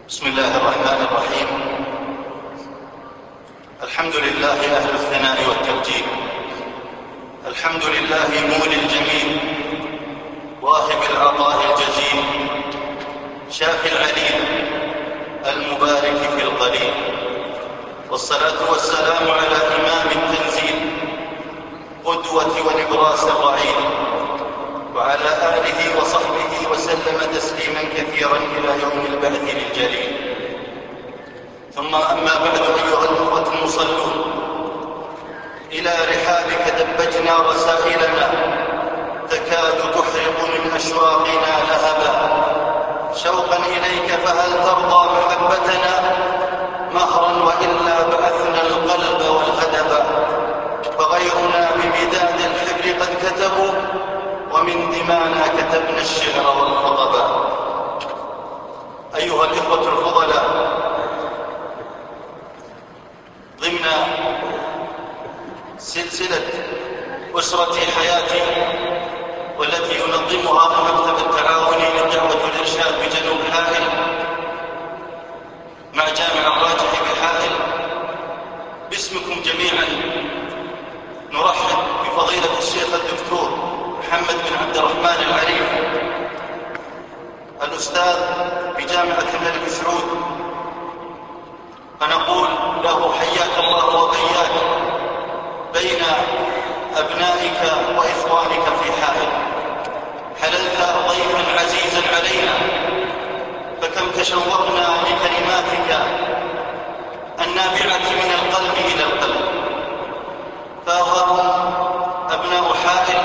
بسم الله الرحمن الرحيم. الحمد لله أهل الثناء والتمجيد، الحمد لله مولي الجميل، واهب العطاء الجزيل، شافي العليل، المبارك في القليل، والصلاة والسلام على إمام التنزيل، قدوة ونبراس الرعيل، وعلى آله وصحبه وسلم تسليما كثيرا إلى يوم البعث للجليل. ثم أما بعد، أيها الأخوة المصلون، إلى رحابك دبجنا رسائلنا تكاد تحرق من أشواقنا لهبا، شوقا إليك فهل ترضى محبتنا مهرا وإلا بعثنا القلب والغدبا، فغيرنا بمداد الحبر قد كتبوا ومن دمانا كتبنا الشعر والخطبا. أيها الإخوة الفضلاء، ضمن سلسلة أسرة حياتي والتي ينظمها المكتب التعاوني للدعوة والإرشاد بجنوب حائل مع جامع الراجح بحائل، باسمكم جميعا نرحب بفضيلة الشيخ الدكتور محمد بن عبد الرحمن العريف، الأستاذ بجامعة الملك سعود، فنقول له حياك الله وبياك بين أبنائك وإخوانك في حائل. حللت ضيفا عزيزا علينا، فكم تشوقنا لكلماتك النابعة من القلب إلى القلب. فها أبناء حائل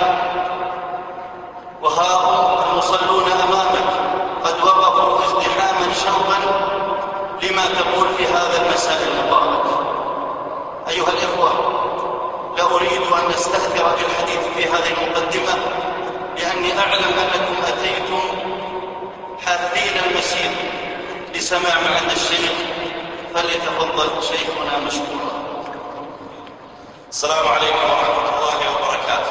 وها المصلون أمامك قد وقفوا ازدحاما شوقا لما تقول في هذا المساء المبارك. أيها الإخوة، لا أريد أن أستهتر بالحديث في هذه المقدمة، لأني أعلم أنكم أتيتم حافين المسير لسماع عند الشيخ، فليتفضل شيخنا مشكورا. السلام عليكم ورحمة الله وبركاته.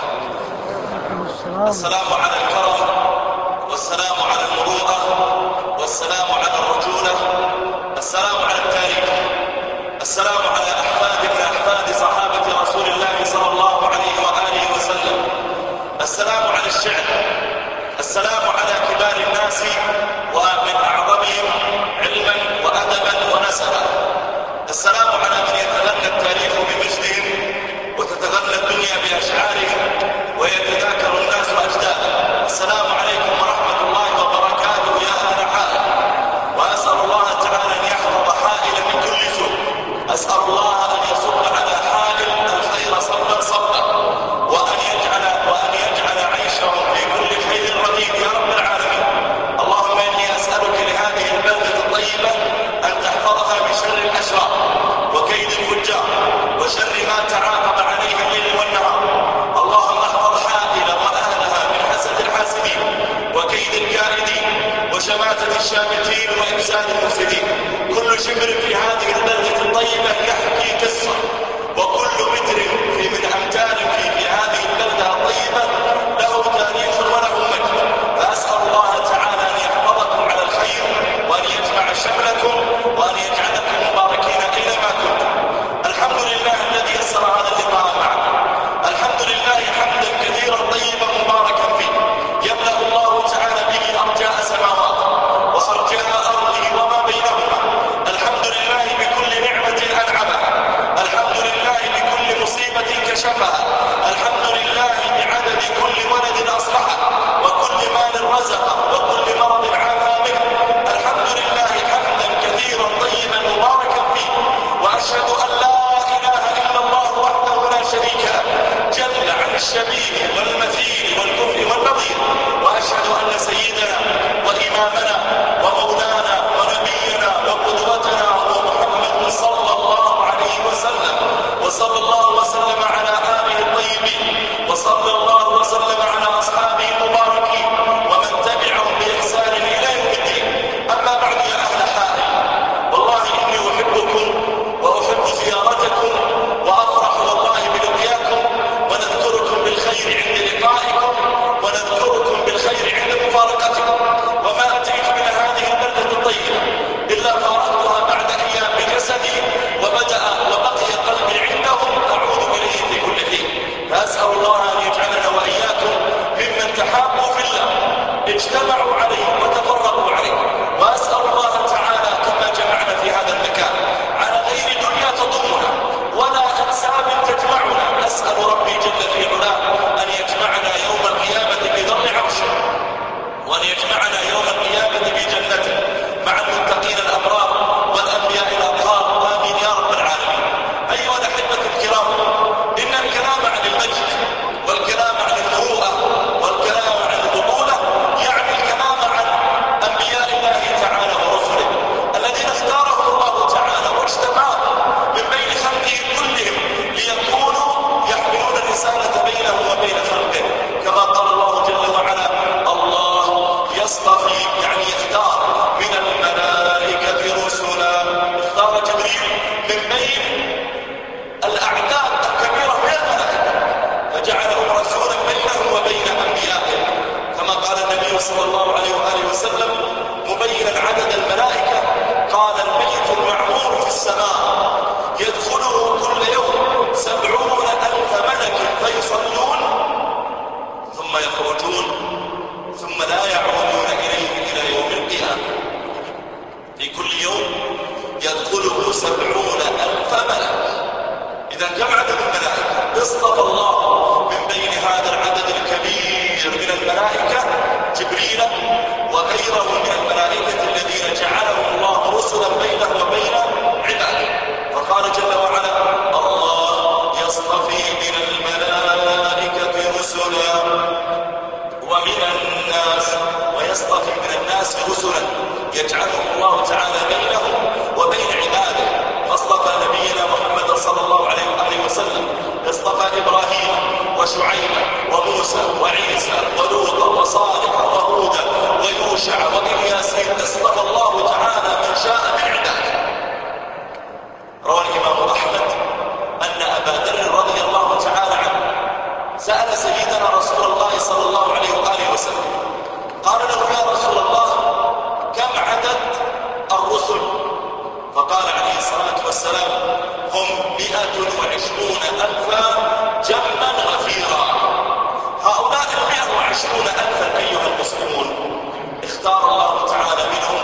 السلام على الكرم، والسلام على المروءة، والسلام على الرجولة، السلام على التاريخ، السلام على أحفادك أحفاد صحابة رسول الله صلى الله عليه وآله وسلم، السلام على الشعر، السلام على كبار الناس ومن أعظمهم علما وأدبا ونسبا، السلام على من يتغنى التاريخ بمجدهم وتتغنى الدنيا بأشعارهم ويتذاكر الناس أجدادهم. السلام عليكم ورحمة الله وبركاته يا أهل حائل، وأسأل الله تعالى أن يحفظ حائل من كل سوء، أسأل الله أن يصب على حائل الخير صبا صبا، وأن يجعل عيشهم في كل خير رغيد يا رب العالمين. اللهم إني أسألك لهذه البلدة الطيبة أن تحفظها بشر الأشرار وكيد الفجار وشر ما تعاقب عليه الليل والنهار. اللهم احفظ حائل وأهلها من حسد الحاسدين وكيد الكائدين وشماتة الشامتين وإفساد المفسدين. كل شبر في هذه البلدة الطيبة يحكي قصة، وكل متر من أمتار في هذه البلدة الطيبة له تاريخ وله مجد. فأسأل الله تعالى أن يحفظكم على الخير، وأن يجمع شملكم، وأن يجعلكم مباركين أينما كنتم. الحمد لله الذي يسر هذا اللقاء معكم، الحمد لله حمدا كثيرا طيبا مباركا فيه، يملأ الله تعالى به أرجاء سماواته وأرجاء أرضه وما بينهما. الحمد لله بكل نعمة أنعمها، الحمد لله بكل اصطفى الله من بين هذا العدد الكبير من الملائكة جبريل وغيره من الملائكة الذين جعلهم الله رسلا بينه وبين عباده. فقال جل وعلا: الله يصطفي من الملائكة رسلا ومن الناس، ويصطفي من الناس رسلا يجعلهم الله تعالى بينهم وبين عباده. فاصطفى نبينا محمد صلى الله عليه وآله وسلم، اصطفى إبراهيم وشعيب وموسى وعيسى ولوطا وصالح وهودا ويوشع وإلياسين. اصطفى الله تعالى من شاء من عباده. روى الإمام أحمد أن أبا ذر رضي الله تعالى عنه سأل سيدنا رسول الله صلى الله عليه وآله وسلم، قال له: يا رسول الله، كم عدد الرسل؟ فقال عليه الصلاة والسلام: هم 120,000 جما غفيرا. هؤلاء 120,000 أيها المسلمون اختار الله تعالى منهم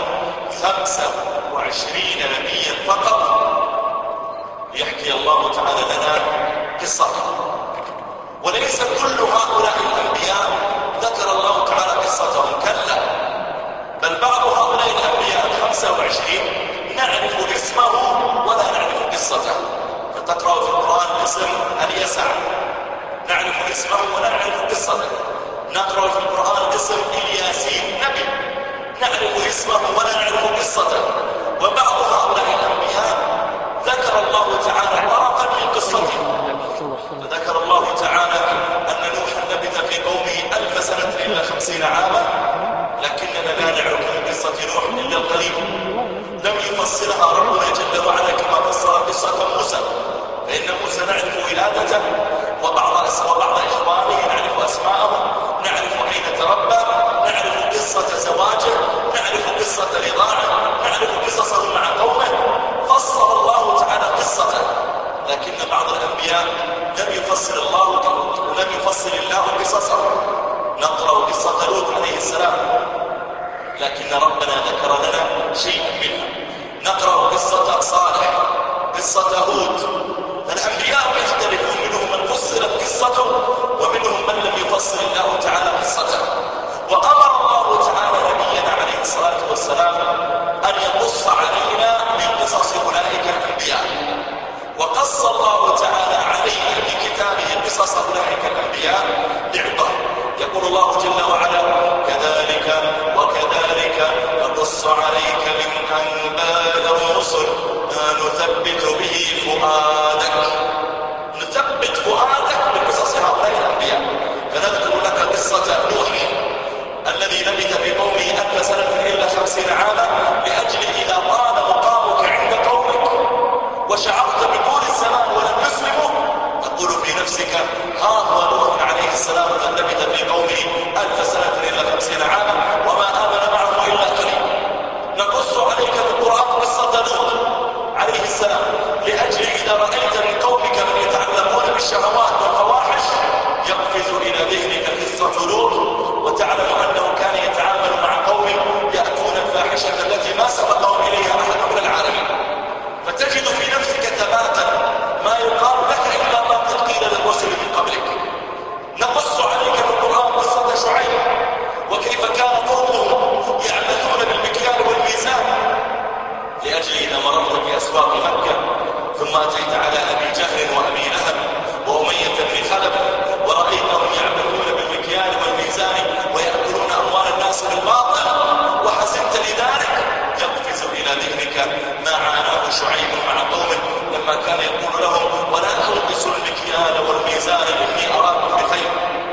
25 نبيا فقط ليحكي الله تعالى لنا قصتهم. وليس كل هؤلاء الأنبياء ذكر الله تعالى قصتهم، كلا، بل بعض هؤلاء الأنبياء 25 نعرف اسمه ولا نعرف قصته. فتقرأ في القرآن اسم اليسع نعرف اسمه ولا نعرف قصته. نقرأ في القرآن اسم الياسين نبي نعرف اسمه ولا نعرف قصته. وبعض هؤلاء الأنبياء ذكر الله تعالى طرفا من قصته. فذكر الله تعالى أن نوحا لبث في قومه 1000 سنة إلا 50 عاما، لكننا لا نعرف من قصة نوح إلا القليل. لم يفصلها ربنا جل وعلا كما فصل قصة موسى، فإن موسى نعرف ولادته وبعض إخوانه نعرف أسماءهم، نعرف أين تربى، نعرف قصة زواجه، نعرف قصة رضاعه، نعرف قصصه مع قومه. فصل الله تعالى قصته. لكن بعض الأنبياء لم يفصل الله قصصه. نقرأ قصة لوط عليه السلام، لكن ربنا ذكر لنا شيء منها. نقرأ قصة صالح، قصة هود. فالأنبياء يختلفون، منهم من فصلت قصته ومنهم من لم يفصل الله تعالى قصته. وأمر الله تعالى نبينا عليه الصلاة والسلام أن يقص علينا من قصص أولئك الأنبياء. وقص الله تعالى علينا في كتابه قصص أولئك الأنبياء لعبر. يقول الله جل وعلا: كذلك وكذلك نقص عليك من أنباء الرسل ما نثبت به فؤادك. نثبت فؤادك بقصص هؤلاء الأنبياء. فنذكر لك قصة نوح الذي لبث في قومه 1000 سنة إلا 50 عاما، لأجل إذا طال مقامك عند قومك وشعرت بطول الزمان ولم يسلموا تقول في نفسك: ها هو نوح عليه السلام قد لبث في قومه 1000 سنة إلا 50 عاما وما آمن معه إلا قليل. نقص عليك بالقرآن قصة نوح عليه السلام، لأجل إذا رأيت من قومك من يتعلقون بالشهوات والفواحش يقفز إلى ذهنك قصة لوط، وتعلم أنه كان يتعامل مع قوم يأتون الفاحشة التي ما سبقهم إليها أحد من العالمين. فتجد في نفسك ثباتا ما يقال لك إلا ما قد قيل للرسل من قبلك. نقص عليك بالقرآن قصة شعيب، وكيف كان قومه يعملون بالمكيال والميزان، لأجل إذا مررت في أسواق مكة ثم أتيت على أبي جهل وأبي لهب وأمية بن خلف ورأيتهم يعملون بالمكيال والميزان ويأكلون أموال الناس بالباطل وحزنت لذلك، يقفز إلى ذهنك ما عاناه شعيب مع قومه لما كان يقول لهم: ولا تنقصوا المكيال والميزان إني أراكم بخير.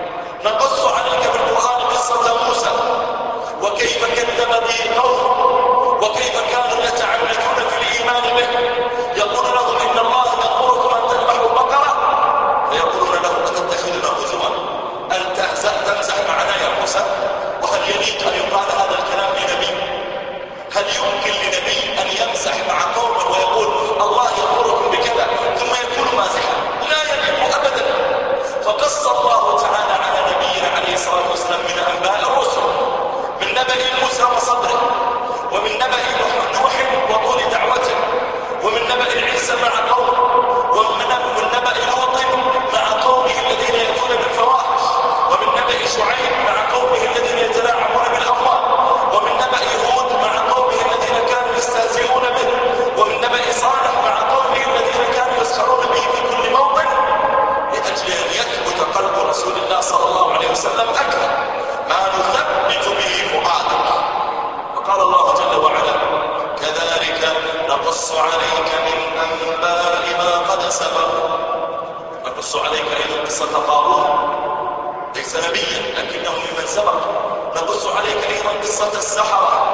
نقص عليك بالقرآن قصة موسى وكيف كذب به قومه وكيف كانوا يتعنتون في الإيمان به. يقول لهم: إن الله يأمركم أن تذبحوا بقرة، فيقولون له: أتتخذنا هزوا؟ أن تمزح معنا يا موسى؟ وهل يليق أن يقال هذا الكلام لنبي؟ هل يمكن لنبي أن يمزح مع قومه ويقول الله يأمركم بكذا ثم يكون مازحا؟ لا يليق أبدا. فقص الله تعالى على نبينا عليه الصلاة والسلام من أنباء الرسل، من نبأ موسى وصبره، قصة قارون، ليس نبيا لكنه ممن سبق. نقص عليك أيضا قصة السحرة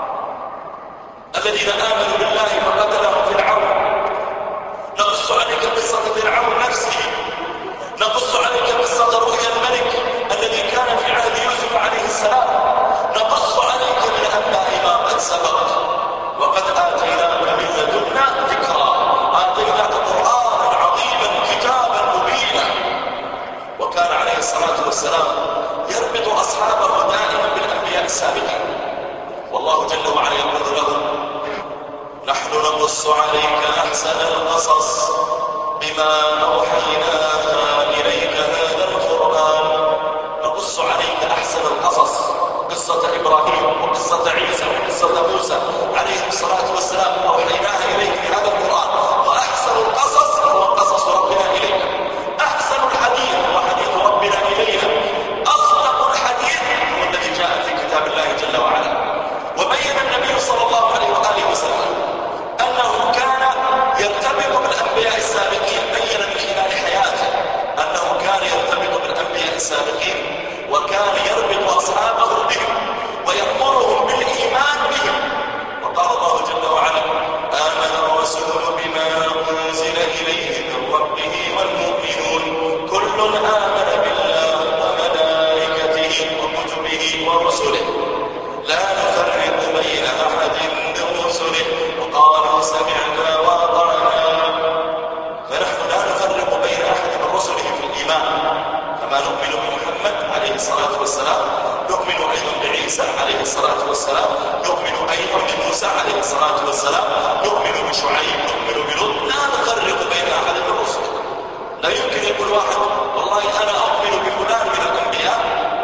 الذين آمنوا بالله فقتلهم فرعون. نقص عليك قصة فرعون نفسه. نقص عليك قصة رؤيا الملك الذي كان في عهد يوسف عليه السلام. نقص عليك من أنباء ما قد سبق. وقد آتيناك من لدنا ذكرا، آتيناك قرآنا عظيما كتابا مبينا. وكان عليه الصلاة والسلام يربط أصحابه دائما بالأنبياء السابقين. والله جل وعلا يقول لهم: نحن نقص عليك أحسن القصص بما أوحينا إليك هذا القرآن. نقص عليك أحسن القصص، قصة إبراهيم وقصة عيسى وقصة موسى عليه الصلاة والسلام أوحيناها إليك بهذا القرآن. وأحسن القصص هو قصص ربنا إليك. أحسن الحديث هو حديث ربنا إلينا. أصدق الحديث هو الذي جاء في كتاب الله جل وعلا. وبين النبي صلى الله عليه وآله وسلم أنه كان يرتبط بالأنبياء السابقين. بين من خلال حياته أنه كان يرتبط بالأنبياء السابقين، وكان يربط أصحابه بهم ويأمرهم بالإيمان بهم. وقال الله جل وعلا: آمن الرسول بما أنزل إليه من ربه والمؤمنون كل آمن بالله وملائكته وكتبه ورسله لا نفرق بين أحد من رسله وقالوا سمعنا وأطعنا. فنحن لا نفرق بين أحد من رسله في الإيمان. كما نؤمن بمحمد عليه الصلاة والسلام نؤمن أيضا بعيسى عليه الصلاة والسلام، نؤمن أيضا بموسى عليه الصلاة والسلام، نؤمن بشعيب، نؤمن بلوط. لا نفرق بين أحد من رسله. لا يمكن يقول واحد: والله أنا أؤمن بفلان من الأنبياء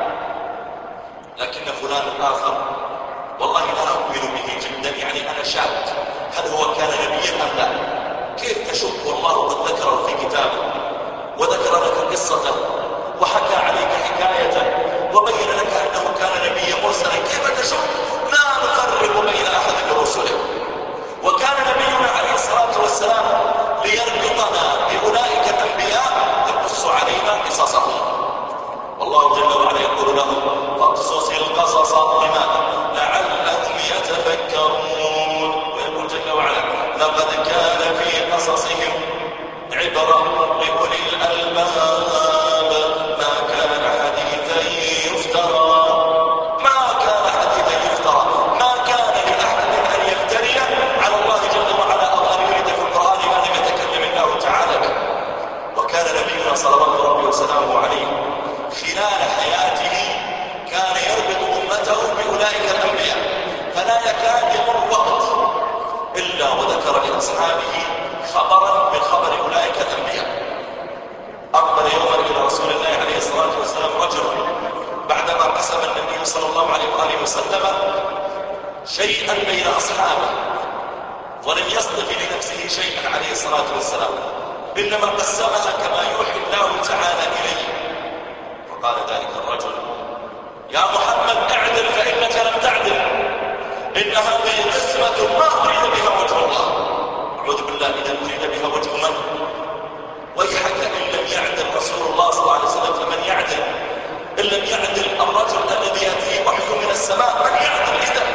لكن فلان الآخر والله لا أؤمن به جدا، يعني أنا شاك هل هو كان نبيا أم لا. كيف تشك والله قد ذكره في كتابه وذكر لك قصته وحكى عليك حكايته وبين لك أنه كان نبيا مرسلا؟ كيف تشك؟ لا نفرق بين أحد من رسله. وكان نبينا عليه الصلاة والسلام ليربطنا بأولئك الأنبياء يقص علينا قصصهم. والله جل وعلا يقول لهم: فاقصص القصص لعلهم يتفكرون. ويقول جل وعلا: لقد كان في قصصهم عبرة لأولي الألباب ما كان حديثا يفترى. ما كان حديثا يفترى، ما كان لأحد أن يفتري على الله جل وعلا أو أن يريد في القرآن ما لم يتكلم الله تعالى به. وكان نبينا صلوات ربي وسلامه عليه خلال حياته كان يربط أمته بأولئك الأنبياء، فلا يكاد يمر وقت إلا وذكر لأصحابه خبرا من خبر أولئك الأنبياء. أقبل يوما إلى رسول الله عليه الصلاة والسلام رجل بعدما قسم النبي صلى الله عليه وآله وسلم شيئا بين أصحابه، ولم يصطف لنفسه شيئا عليه الصلاة والسلام، إنما قسمها كما يوحي الله تعالى إليه. فقال ذلك الرجل: يا محمد اعدل فإنك لم تعدل، إن هذه قسمة ما أريد بها وجه الله. أعوذ بالله، إذا أريد بها وجه من؟ ويحك إن لم يعدل رسول الله صلى الله عليه وسلم فمن يعدل؟ إن لم يعدل الرجل الذي يأتيه وحي من السماء من يعدل إذا؟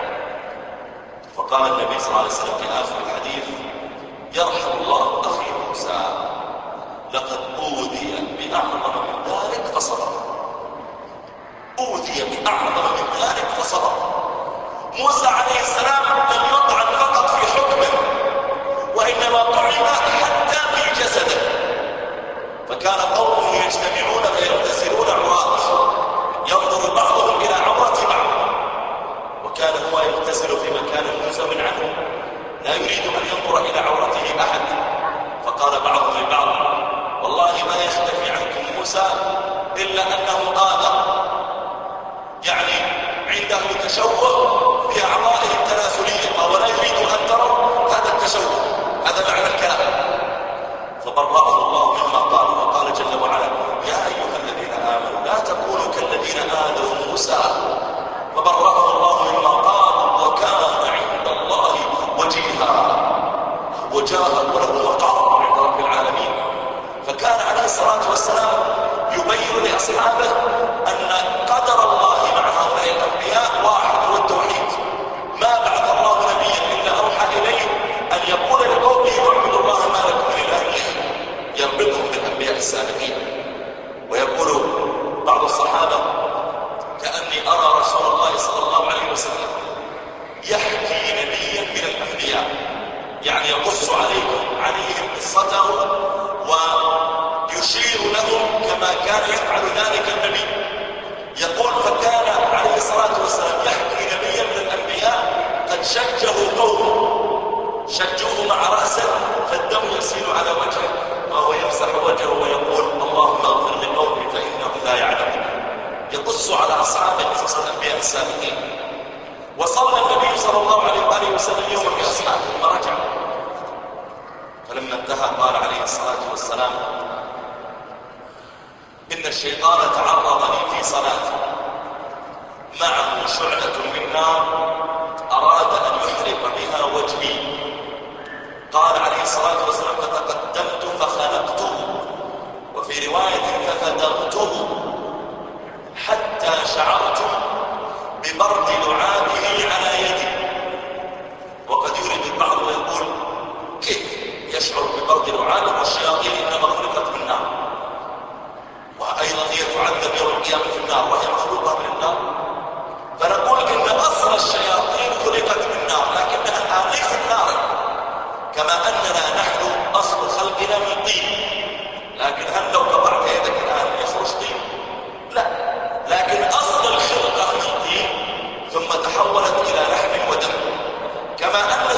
فقال النبي صلى الله عليه وسلم في آخر الحديث: يرحم الله أخي موسى، لقد أوذي بأعظم من ذلك فصبر. أوذي بأعظم من ذلك فصبر. موسى عليه السلام لم يطعن فقط في حكمه، وإنما طعن حتى في جسده. فكان قومه يجتمعون فيغتسلون عراة، ينظر بعضهم إلى عورة بعض، وكان هو يغتسل في مكان منزوي عنه لا يريد أن ينظر إلى عورته أحد. فقال بعضهم لبعض: والله ما يختفي عنكم موسى إلا أنه آذى، يعني عنده تشوه في أعضائه التناسلية ولا يريد أن تروا هذا التشوه. هذا معنى الكلام. فبرأه الله مما قال، وقال جل وعلا: يا أيها الذين آمنوا لا تكونوا كالذين آذوا موسى. فبرأه الله مما قال، وكان عند الله وجيها، وجاهد وله مقام عند رب العالمين. فكان عليه الصلاة والسلام يبين لأصحابه أن قدر الله مع هؤلاء الأنبياء واحد، هو التوحيد. ما بعث الله نبيا إلا أوحى إليه أن يقول لقومه اعبدوا الله ما لكم من إله غيره، يربطهم بالأنبياء السابقين. ويقول بعض الصحابة: كأني أرى رسول الله صلى الله عليه وسلم يحكي نبيا من الأنبياء، يعني يقص عليهم قصته ويشير لهم كما كان يفعل ذلك النبي. يقول: فكان عليه الصلاة والسلام يحكي نبيا من الأنبياء قد شجه قومه، شجوه مع رأسه فالدم يسيل على وجهه، وهو يمسح وجهه ويقول: اللهم اغفر لقومي فإنهم لا يعلمون. يقص على أصحابه قصص الأنبياء السابقين. وصلى النبي صلى الله عليه وآله وسلم يوما بأصحابه فرجع، فلما انتهى قال عليه الصلاة والسلام: إن الشيطان تعرض لي في صلاتي معه شعلة من نار أراد أن يحرق بها وجهي. قال عليه الصلاة والسلام: فتقدمت فخنقته، وفي رواية ففدغته، حتى شعرت ببرد لعابه على يدي. وقد يريد البعض ويقول: كيف يشعر ببرد لعابه والشياطين إنما خلقت من نار، وأيضا هي تعذب يوم القيامة في النار وهي مخلوقة من النار؟ فنقول إن أصل الشياطين خلقت من نار، لكنها الآن ليست نارا، كما أننا نحن أصل خلقنا من طين، لكن هل لو قطعت يدك الآن يخرج طين؟ لا، لكن أصل الخلقة من طين ثم تحولت إلى لحم ودم. كما أن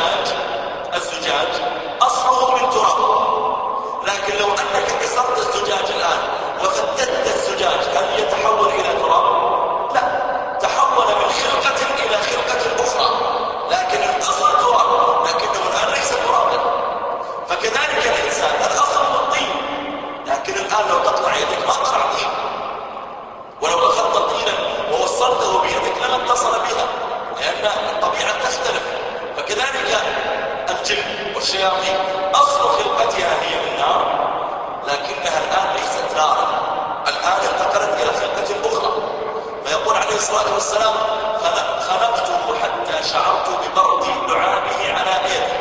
الزجاج أصله من تراب، لكن لو أنك كسرت الزجاج الآن وفتت الزجاج هل يتحول إلى تراب؟ لا، تحول من خلقة إلى خلقة أخرى، لكن الأصل تراب، لكنه الآن ليس ترابا. فكذلك الإنسان الأصل من طين، لكن الآن لو تقطع يدك ما طلع طين، ولو أخذت طينا ووصلته بيدك لما اتصل بها، لأن الطبيعة تختلف. فكذلك الجن والشياطين أصل خلقتها هي من نار، لكنها الآن ليست نارا، الآن انتقلت إلى خلقة أخرى. فيقول عليه الصلاة والسلام: خنقته حتى شعرت ببرد لعابه على يدي.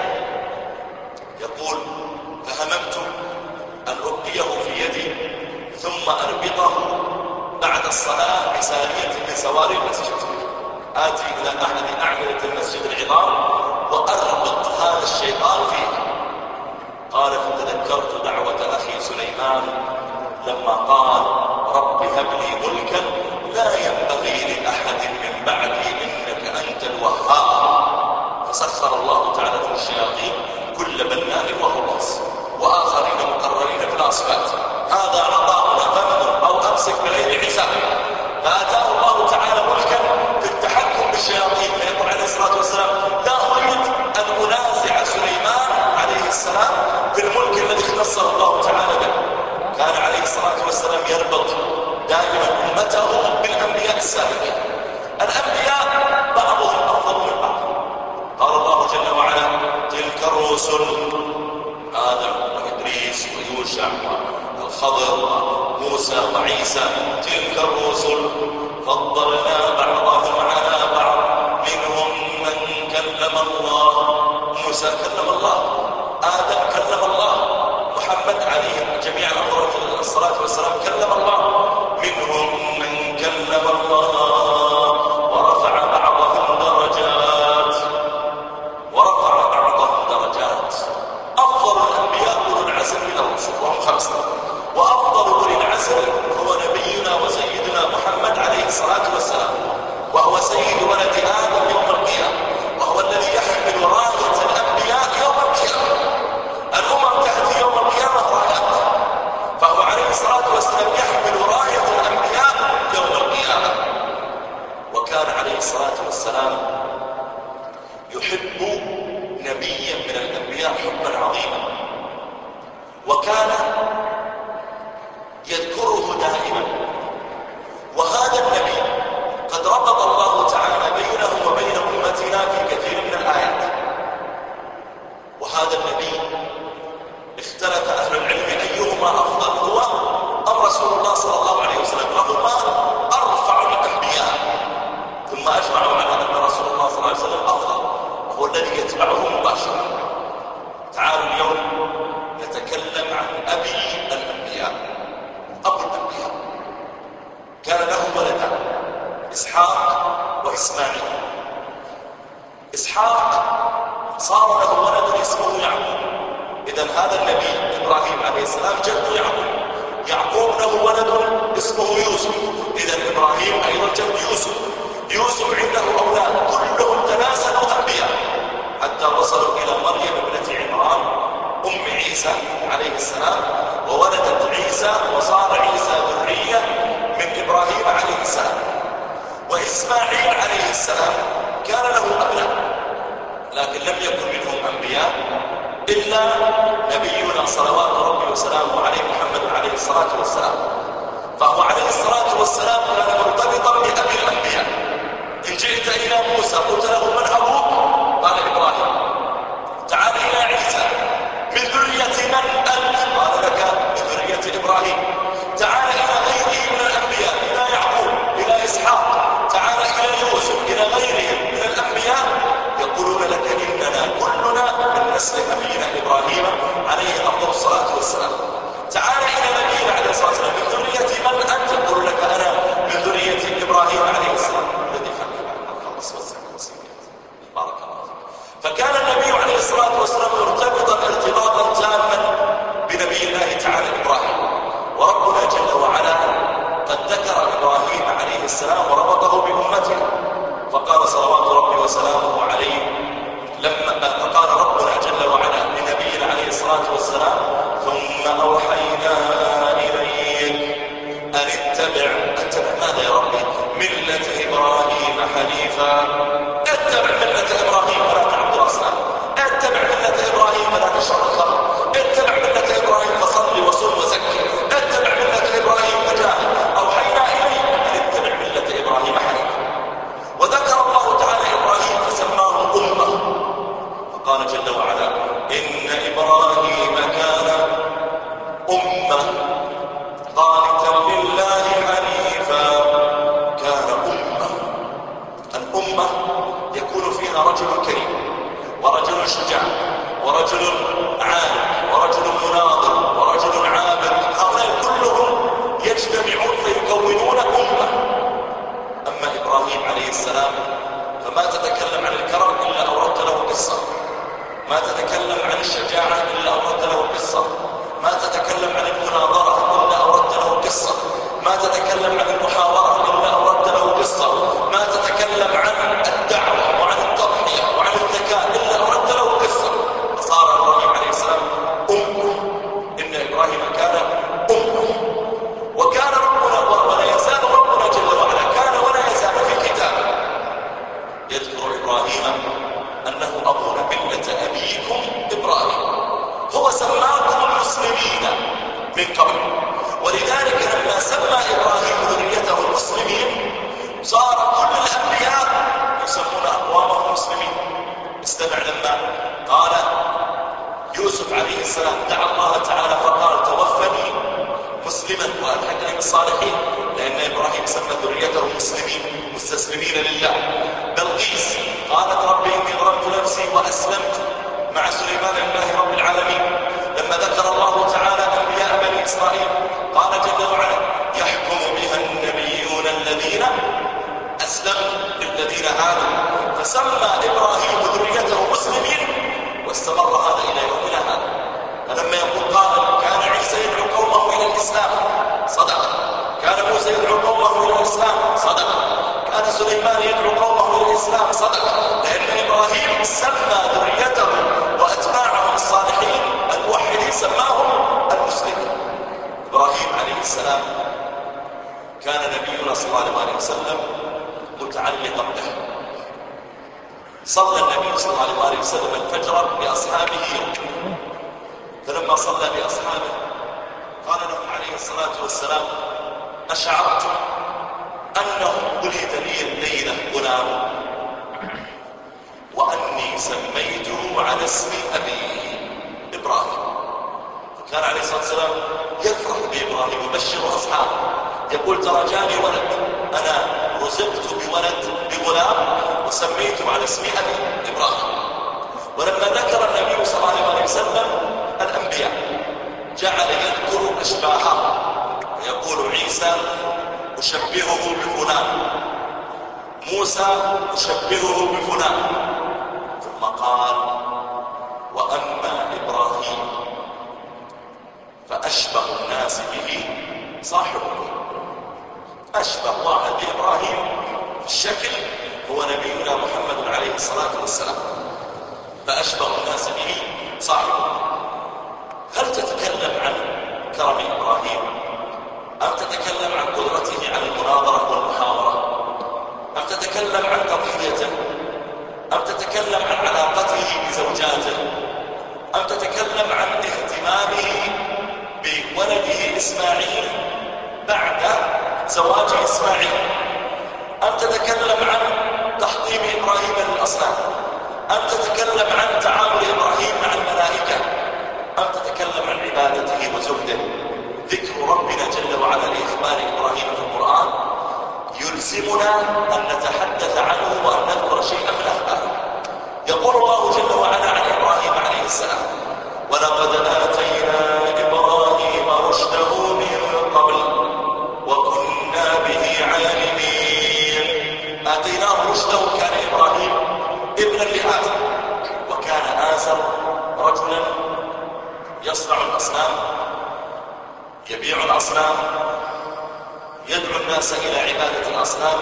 يقول: فهممت أن أبقيه في يدي ثم أربطه بعد الصلاة بسارية من سواري المسجد، آتي إلى أحد أعمدة المسجد العظام وأربط هذا الشيطان فيه. قال: فتذكرت دعوة أخي سليمان لما قال: رب هب لي ملكا لا ينبغي لأحد من بعدي إنك أنت الوهاب. فسخر الله تعالى له الشياطين كل بناء وغواص وآخرين مقررين في الأصفاد. هذا عطاؤنا فمن أو أمسك بغير حساب. فآتاه الله تعالى ملكا في التحكم بالشياطين. فيقول عليه الصلاة والسلام: لا أريد أن أنازع سليمان عليه السلام بالملك الذي اختصه الله تعالى به. كان عليه الصلاة والسلام يربط دائما أمته بالأنبياء السابقين. الأنبياء بعضهم أفضل من بعض. قال الله جل وعلا: تلك الرسل آدم وإدريس ويوشع والخضر وموسى وعيسى، تلك الرسل فضلنا بعضهم على بعض منهم من كلم الله. موسى كلم الله، آدم كلم الله، محمد عليه جميع أمره الصلاة والسلام كلم الله. منهم من كلم الله ورفع بعضهم درجات أفضل الأنبياء أولو العزم من الرسل وهم 5، وأفضل أولي العزم هو نبينا وسيدنا محمد عليه الصلاة والسلام، وهو سيد ولد آدم يوم القيامة، وهو الذي يحمل راية الأنبياء يوم القيامة. الأمم تأتي يوم القيامة راياتها، فهو عليه الصلاة والسلام يحمل راية الأنبياء يوم القيامة. وكان عليه الصلاة والسلام يحب نبيا من الأنبياء حبا عظيما، وكان يذكره دائما. وهذا النبي قد ربط الله تعالى بينه وبين أمتنا في كثير من الآيات. وهذا النبي اختلف أهل العلم أيهما أفضل، هو يتبعه مباشرة. تعالوا اليوم نتكلم عن أبي الأنبياء، أبو الأنبياء. كان له ولدان، إسحاق وإسماعيل. إسحاق صار له ولد اسمه يعقوب. إذن هذا النبي إبراهيم عليه السلام جد يعقوب. يعقوب له ولد اسمه يوسف. إذن إبراهيم أيضا جد يوسف. يوسف عنده أولاد كلهم تناسلوا أنبياء، حتى وصلوا إلى مريم ابنة عمران أم عيسى عليه السلام، وولدت عيسى وصار عيسى ذرية من إبراهيم عليه السلام. وإسماعيل عليه السلام كان له أبناء، لكن لم يكن منهم أنبياء إلا نبينا صلوات ربي وسلامه عليه محمد عليه الصلاة والسلام. فهو عليه الصلاة والسلام كان مرتبطا بأبي الأنبياء. إن جئت إلى موسى قلت له من أبوك؟ قال إبراهيم. تعال إلى عيسى من ذرية من أنت؟ قال لك من ذرية إبراهيم. تعال إلى غيره من الأنبياء، إلى يعقوب، إلى إسحاق، تعال إلى يوسف، إلى غيرهم من الأنبياء، يقولون لك إننا كلنا من نسل أبينا إبراهيم عليه أفضل الصلاة والسلام. تعال إلى نبينا عليه الصلاة والسلام من ذرية من أنت؟ يقول لك أنا من ذرية إبراهيم عليه السلام. الذي خلص بارك الله فيك. فكان النبي عليه الصلاة والسلام مرتبطا ارتباطا تاما بنبي الله تعالى إبراهيم. وربنا جل وعلا قد ذكر إبراهيم عليه السلام وربطه بأمته، فقال صلوات ربي وسلامه عليه فقال ربنا جل وعلا لنبينا عليه الصلاة والسلام: ثم أوحينا إليك أن اتبع ماذا يا ربي؟ ملة إبراهيم حنيفا. اتبع ملة إبراهيم ولا تعبد الأصنام، اتبع ملة إبراهيم ولا تشرب الخمر، اتبع ملة إبراهيم فصل وصل وزكي، اتبع ملة إبراهيم فجاهد. أوحينا إليك أن اتبع ملة إبراهيم حنيفا. وذكر الله تعالى إبراهيم فسماه أمة، فقال جل وعلا: إن إبراهيم كان أمة قانتا لله حنيفا. كان أمة. الأمة يكون فيها رجل كريم ورجل شجاع ورجل عالم ورجل مناظر ورجل عابد، هؤلاء كلهم يجتمعون فيكونون أمة. أما إبراهيم عليه السلام فما تتكلم عن الكرم إلا أوردت له قصة، ما تتكلم عن الشجاعة إلا أوردت له قصة، ما تتكلم عن المناظرة إلا أوردت له قصة، ما تتكلم عن المحاورة إلا أوردت له قصة، ما تتكلم عن الدعوة وعن التضحية وعن الذكاء إلا أوردت له قصة. فصار إبراهيم عليه السلام أمة. إن إبراهيم كان أمة. وكان ربنا ولا يزال ربنا جل وعلا كان ولا يزال في كتابه يذكر إبراهيم أنه أبو ملة أبيكم إبراهيم. هو سماكم المسلمين من قبل، ولذلك لما سمى إبراهيم ذريته المسلمين صار كل الأنبياء يسمون أقوامهم مسلمين. استمع لما قال يوسف عليه السلام دعا الله تعالى فقال: توفني مسلما وألحقني بالصالحين، لأن إبراهيم سمى ذريته مسلمين مستسلمين لله. بلقيس قالت: ربي إني ظلمت نفسي وأسلمت مع سليمان لله رب العالمين. لما ذكر الله تعالى أنبياء بني إسرائيل قال جل وعلا: يحكم بها النبيون الذين أسلموا للذين هادوا. فسمى إبراهيم ذريته مسلمين واستمر هذا إلى يومنا هذا. فلما يقول قائل: كان عيسى يدعو قومه إلى الإسلام، صدق. كان موسى يدعو قومه إلى الإسلام، صدق. كان سليمان يدعو قومه إلى الإسلام، صدق. لأن إبراهيم سمى ذريته وأتباعه الصالحين الموحدين سماهم المسلمين. إبراهيم عليه السلام كان نبينا صلى الله عليه وسلم متعلقا به. صلى النبي صلى الله عليه وسلم الفجر بأصحابه يوم، فلما صلى بأصحابه قال لهم عليه الصلاة والسلام: أشعرتم أنه ولد لي الليلة غلام وأني سميته على اسم أبيه إبراهيم؟ فكان عليه الصلاة والسلام يفرح بإبراهيم يبشر أصحابه، يقول: ترى جاني ولد، أنا رزقت بولد بغلام وسميته على اسم أبي إبراهيم. ولما ذكر النبي صلى الله عليه وسلم الأنبياء جعل يذكر أشباههم ويقول عيسى أشبهه بفلان، موسى أشبهه بفلان، ثم قال وأما إبراهيم فأشبه الناس به صاحبه. أشبه واحد بإبراهيم في الشكل هو نبينا محمد عليه الصلاة والسلام، فأشبه الناس به صاحبه. هل تتكلم عن كرم إبراهيم أم تتكلم عن قدرته على المناظرة والمحاورة أم تتكلم عن تضحيته أم تتكلم عن علاقته بزوجاته أم تتكلم عن اهتمامه بولده إسماعيل بعد زواج إسماعيل أم تتكلم عن تحطيم إبراهيم للأصنام أم تتكلم عن تعامل إبراهيم مع الملائكة أم تتكلم عن عبادته وزهده؟ ذكر ربنا جل وعلا لإخبار إبراهيم في القرآن يلزمنا أن نتحدث عنه وأن نذكر شيئا من أخباره. يقول الله جل وعلا عن إبراهيم عليه السلام ولقد آتينا إبراهيم رشده من قبل وكنا به عالمين. آتيناه رشده، كان إبراهيم ابنا لآدم، وكان آزر رجلا يصنع الأصنام، يبيع الأصنام، يدعو الناس إلى عبادة الأصنام،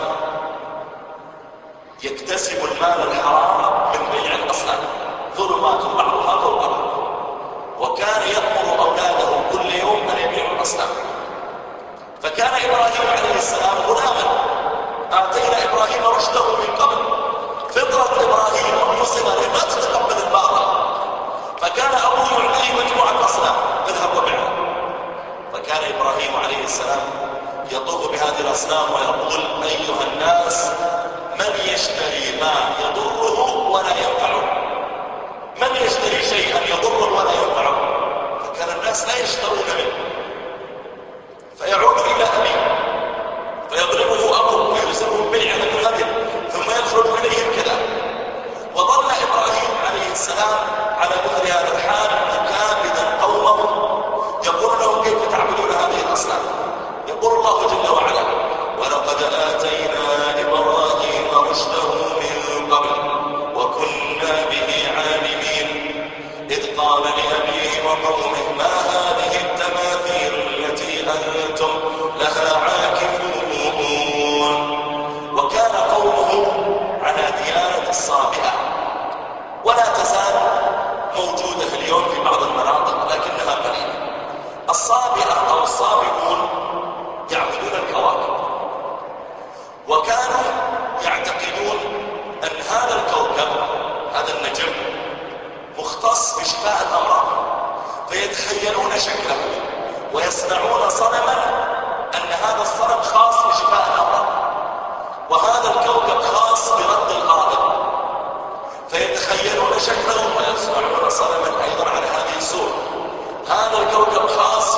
يكتسب المال الحرام من بيع الأصنام، ظلمات بعضها فوق بعض. وكان يأمر أولاده كل يوم أن يبيعوا الأصنام. فكان إبراهيم عليه السلام غلاما، آتينا إبراهيم رشده من قبل. فطرة إبراهيم منذ صغره لا تتقبل الباطل، فكان أبوه يعطيه مجموعة أصنام اذهب وبيعها. فكان إبراهيم عليه السلام يطوف بهذه الأصنام ويقول أيها الناس من يشتري ما يضره ولا ينفعه؟ من يشتري شيئا يضره ولا ينفعه؟ فكان الناس لا يشترون منه، فيعود إلى أبيه فيضربه أبوه ويلزمه البيع من غد ثم يخرج إليهم كذا. وظل إبراهيم عليه السلام على مثل هذا الحال مكابدا قومه يقول لهم كيف تعبدون هذه الأصنام؟ يقول الله جل وعلا ولقد آتينا إبراهيم رشده من قبل وكنا به عالمين إذ قال لأبيه وقومه ما هذه التماثيل التي أنتم لها عاكفون. وكان قومه على ديانة الصابئة، ولا تزال موجودة في اليوم في بعض المناطق لكنها قليلة. الصابئة أو الصابئون يعبدون الكواكب، وكانوا يعتقدون أن هذا الكوكب هذا النجم مختص بشفاء الأمراض، فيتخيلون شكله ويصنعون صنما أن هذا الصنم خاص بشفاء الأمراض وهذا الكوكب خاص برد الغائب، فيتخيلون شكله ويصنعون صنما أيضا على هذه الصورة. هذا الكوكب خاص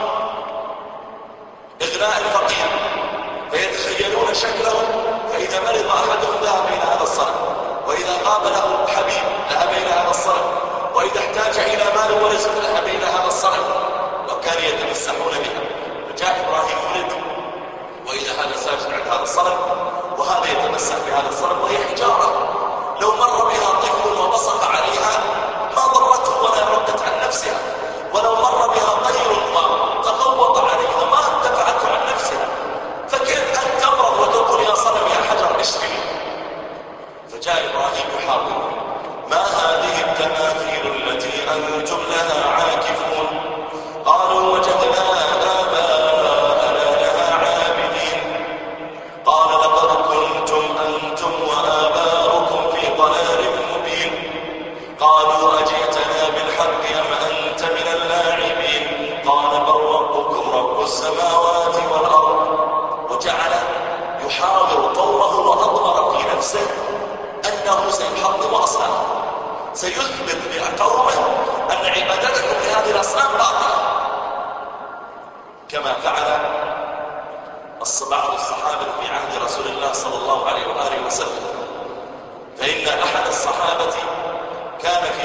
بإغناء الفقير، فيتخيلون شكله، فإذا مرض أحدهم ذهب إلى هذا الصنم، وإذا غاب له حبيب ذهب إلى هذا الصنم، وإذا احتاج إلى مال ورزق ذهب إلى هذا الصنم، وكانوا يتمسحون بها. فجاء إبراهيم ولد وإذا هذا ساجد عند هذا الصنم وهذا يتمسح بهذا الصنم وهي حجارة، لو مر بها طفل وبصق عليها ما ضرته ولا ردت عن نفسها، ولو مر بها طير وتغوط عليها ما دفعته عن نفسها، فكيف أن تمرض وتقول يا صنم يا حجر اشفني؟ فجاء إبراهيم يحاول ما هذه التماثيل التي أنتم لها عاكفون؟ قالوا وجدنا آباءنا لها عابدين. قال لقد كنتم أنتم وآباؤكم في ضلال مبين. قالوا أجئتنا بالحق أم أنت من اللاعبين؟ قال بل ربكم رب السماوات والأرض. وجعل يحاور قومه وأضمر في نفسه أنه سيحطم أصنامه، سيثبت لقومه أن عبادتكم لهذه الأصنام باطلة، كما فعل بعض الصحابة في عهد رسول الله صلى الله عليه وآله وسلم. فإن أحد الصحابة كان في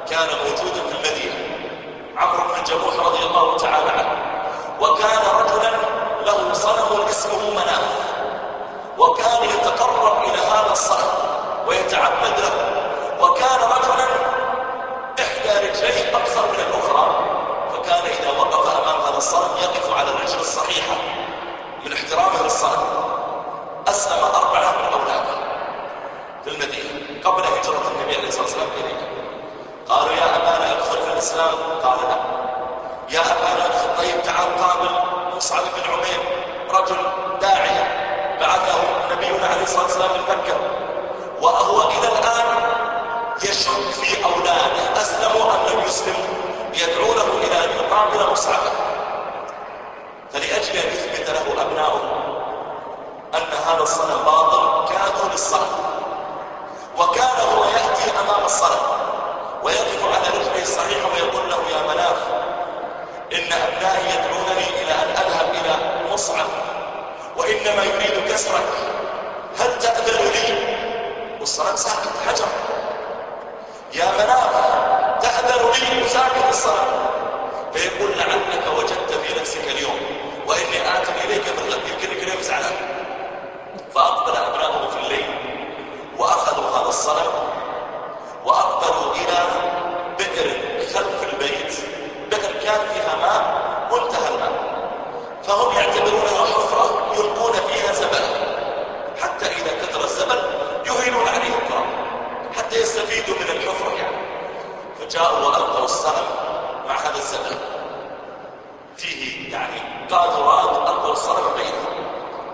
كان موجودا في المدينة، عمرو بن الجموح رضي الله تعالى عنه، وكان رجلا له صنم اسمه مناف، وكان يتقرب إلى هذا الصنم ويتعبد له، وكان رجلا إحدى رجليه أقصر من الأخرى، فكان إذا وقف أمام هذا الصنم يقف على الرجل الصحيحة من احترامه للصنم. أسلم 4 من أولاده في المدينة قبل هجرة النبي عليه الصلاة والسلام إليه. قالوا يا أبانا ادخل في الإسلام، قال لا. يا أبانا ادخل، طيب تعال قابل مصعب بن عمير، رجل داعية بعثه نبينا عليه الصلاة والسلام لمكة، وهو إلى الآن يشك في أولاده أسلموا أم لم يسلموا، يدعونه إلى أن يقابل مصعبا. فلأجل أن يثبت له أبناؤه أن هذا الصنم باطل كادوا للصنم، وكان هو يأتي أمام الصنم ويقف على رجله الصحيحة ويقول له يا مناف إن أبنائي يدعونني إلى أن أذهب إلى مصعب وإنما يريد كسرك، هل تأذن لي؟ والصنم ساكت حجر. يا مناف تأذن لي؟ وساكت الصنم. فيقول لعلك وجدت في نفسك اليوم وإني آت إليك بالغد، يمكن اليوم زعلان. فأقبل أبناؤه في الليل وأخذوا هذا الصنم وأقبلوا إلى بئر خلف البيت، بئر كان فيها ماء منتهى الماء، فهم يعتبرونها حفرة يلقون فيها زبل، حتى إذا كثر الزبل يهيلون عليه التراب حتى يستفيدوا من الحفرة يعني. فجاءوا وألقوا الصنم مع هذا الزبل فيه يعني قاذورات، ألقوا الصنم بينهم.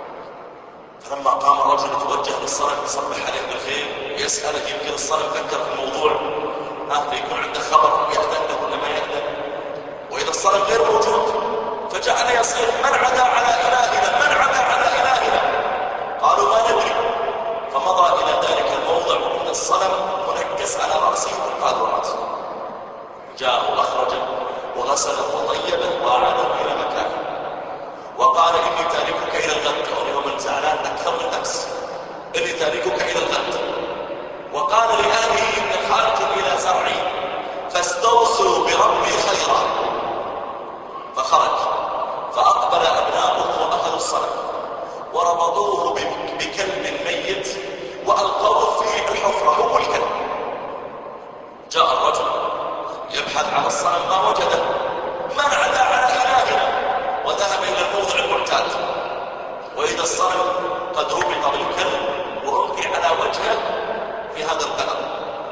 فلما قام الرجل يتوجه للصنم يصبح عليه بالخير يسأله، يمكن الصنم فكر في الموضوع، يكون عنده خبر يأذن له ولا ما يأذن. وإذا الصنم غير موجود فجعل يصيح من عدا على إلهنا، من عدا على إلهنا. قالوا ما ندري. فمضى إلى ذلك الموضع ومن الصنم منكس على رأسه بالقاذورات. جاء وأخرجه وغسله وطيبه وأعاده إلى مكانه وقال إني تاركك إلى الغد، ومن زعلان أكثر من أمس، إني تاركك إلى الغد. وقال لأهله إني خارج إلى زرعي فاستوصوا بربي خيرا. فخرج فأقبل أبناؤه وأخذوا الصنم وربطوه بكلب ميت وألقوه في الحفرة هو الكلب. جاء الرجل يبحث عن الصنم ما وجده، من عدا على إلهنا، وذهب إلى الموضع المعتاد، وإذا الصنم قد ربط بالكلب وألقي على وجهه في هذا القلب.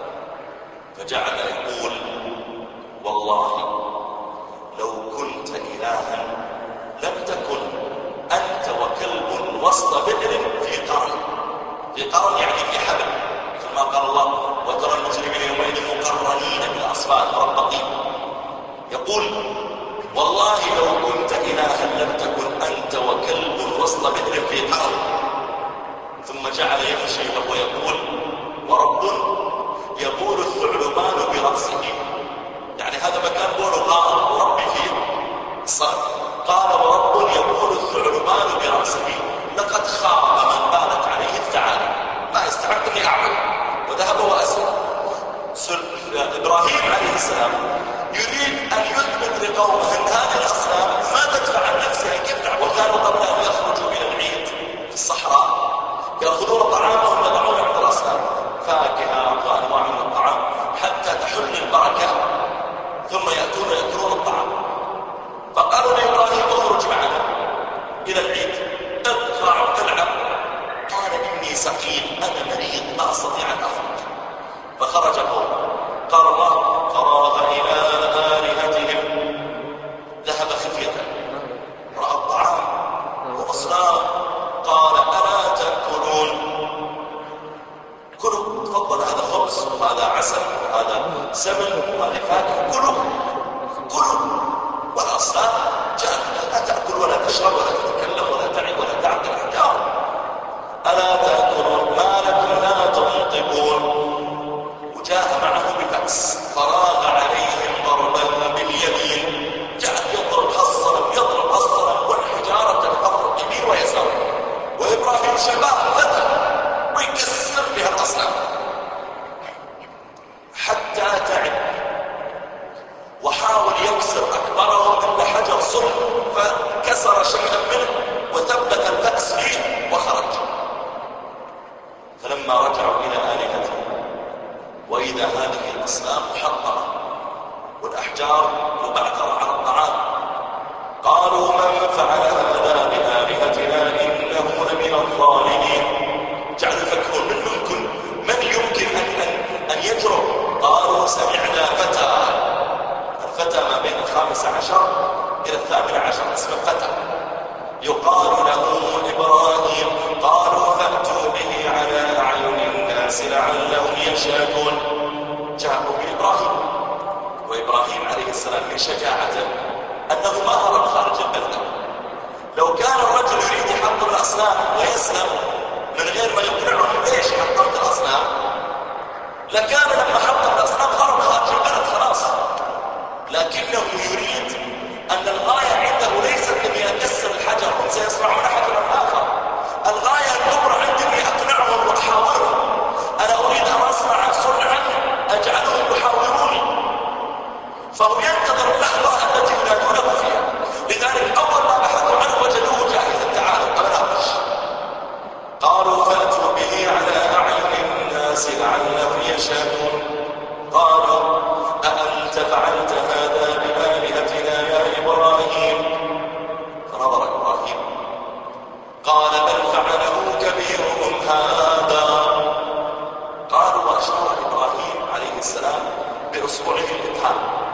فجعل يقول والله لو كنت إلها لم تكن أنت وكلب وسط بئر في قرن. في قرن يعني في حبل، مثل ما قال الله وترى المجرمين يومئذ مقرنين بالأصفاد مربطين. يقول والله لو كنت إلها لم تكن أنت وكلب وسط بئر في قرن. ثم جعل يمشي وهو يقول ورب يقول الثعلبان برأسه، يعني هذا مكان بوله غار وربي فيه الصنم. قال ورب يقول الثعلبان برأسه لقد خاب من بالت عليه الثعالب، ما يستحق اني اعمل، وذهب واسلم. ابراهيم عليه السلام يريد ان يثبت لقومه ان هذه الاصنام ما تدفع عن نفسها، كيف تعبد؟ وكانوا قبل ان يخرجوا الى العيد في الصحراء ياخذون طعامهم يضعون عند الاصنام، فاكهه وانواع من الطعام حتى تحل البركه، ثم ياتون ياكلون الطعام. فقالوا لابراهيم اخرج معنا الى العيد، اطلع العب. قال اني سقيم، انا مريض لا استطيع ان اخرج. فخرج قوم. قال الله فراغ الى الهتهم، ذهب خفيه راى الطعام واصنام، قال الا تاكلون؟ كلوا، تفضل، هذا خبز وهذا عسل وهذا سمن وهذه فاكهه، كلوا كلوا. والاصنام جاءت لا تاكل ولا تشرب ولا تتكلم ولا تعي ولا تعقل احجار. الا تاكلون ما لكم لا تنطقون؟ وجاء معه ببأس فراغ عليهم ضربا باليمين، جعل يضرب الصنم والحجاره تتفرق يمين ويسار، وابراهيم شباب فتى ويكسر بها الاصنام حتى تعب وإذا هذه الأصنام محطمة والأحجار مبعثرة على الطعام. قالوا من فعل هذا بآلهتنا إنه لمن الظالمين. جعلوا يفكرون من يمكن أن يجرؤ. قالوا سمعنا فتى. الفتى ما بين 15 إلى 18 اسمه فتى، يقال له إبراهيم. قالوا فأتوا به على أعين الناس لعلهم يشهدون. جاءوا بإبراهيم، وإبراهيم عليه السلام من شجاعته أنه ما هرب خارج البلدة. لو كان الرجل يريد يحطم الأصنام ويسلم من غير ما يقنعهم ليش حطمت الأصنام، لكان لما حطم الأصنام هرب خارج البلد خلاص. لكنه يريد أن الغاية عنده ليست أني أكسر الحجر، هم سيصنعون حجرا آخر. الغاية الكبرى عندي أني أقنعهم وأحاورهم. أنا أريد أن أصنع صنعا أجعلهم يحاوروني، فهو ينتظر اللحظة التي ينادونه فيها. لذلك أول ما بحثوا عنه وجدوه جاهزا. تعالوا أبناقش. قالوا فأتوا به على أعين الناس لعلهم يشهدون. قالوا أأنت فعلت هذا بآلهتنا يا إبراهيم؟ فنظر إبراهيم قال بل فعله كبيرهم هذا. قالوا وأشار إبراهيم عليه السلام بأصبعه الإبهام،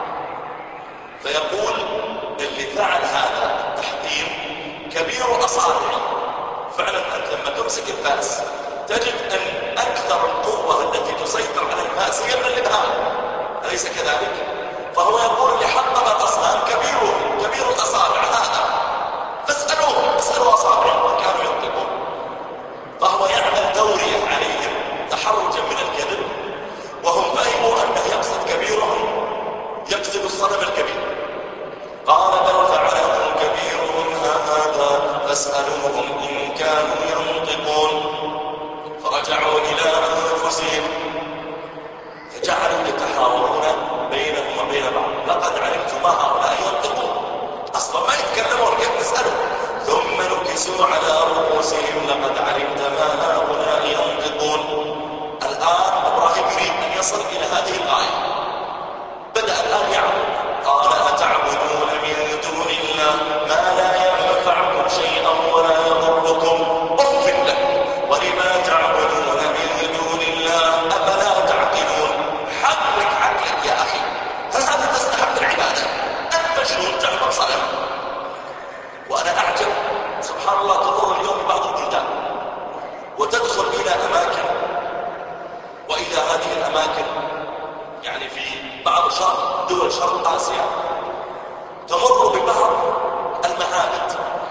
فيقول اللي فعل هذا التحطيم كبير أصابعي. فعلا أنت لما تمسك الفاس تجد أن أكثر القوة التي تسيطر على الفاس هي من الإبهام، أليس كذلك؟ فهو يقول اللي حطم الأصنام كبير الأصابع هذا، فاسألوه اسألوا أصابعهم إن كانوا ينطقون. فهو يعمل دورية عليهم تحرجا من الكذب، وهم فهموا أنه يقصد كبيرهم، يقصد الصنم الكبير. قال بل فعله كبيرهم هذا فاسألوهم إن كانوا ينطقون. فرجعوا إلى أنفسهم فجعلوا يتحاورون بينهم وبين بعض. لقد علمت ما هؤلاء ينطقون، أصلا ما يتكلمون، كيف نسألهم؟ ثم نكسوا على رؤوسهم لقد علمت ما هؤلاء ينطقون. الآن إبراهيم يريد أن يصل إلى هذه الغاية. بدأ الآن يعبد. قال أتعبدون من دون الله ما لا ينفعكم شيئا ولا يضركم أف لكم ولما تعبدون من دون الله أفلا تعقلون. حقك عقلك يا أخي، هل هذا تستحق العبادة؟ أنت مجنون تعبد صنم. وأنا أعجب سبحان الله، تمر اليوم ببعض البلدان وتدخل إلى أماكن، وإذا هذه الأماكن يعني في بعض دول شرق آسيا تمر ببعض المعابد،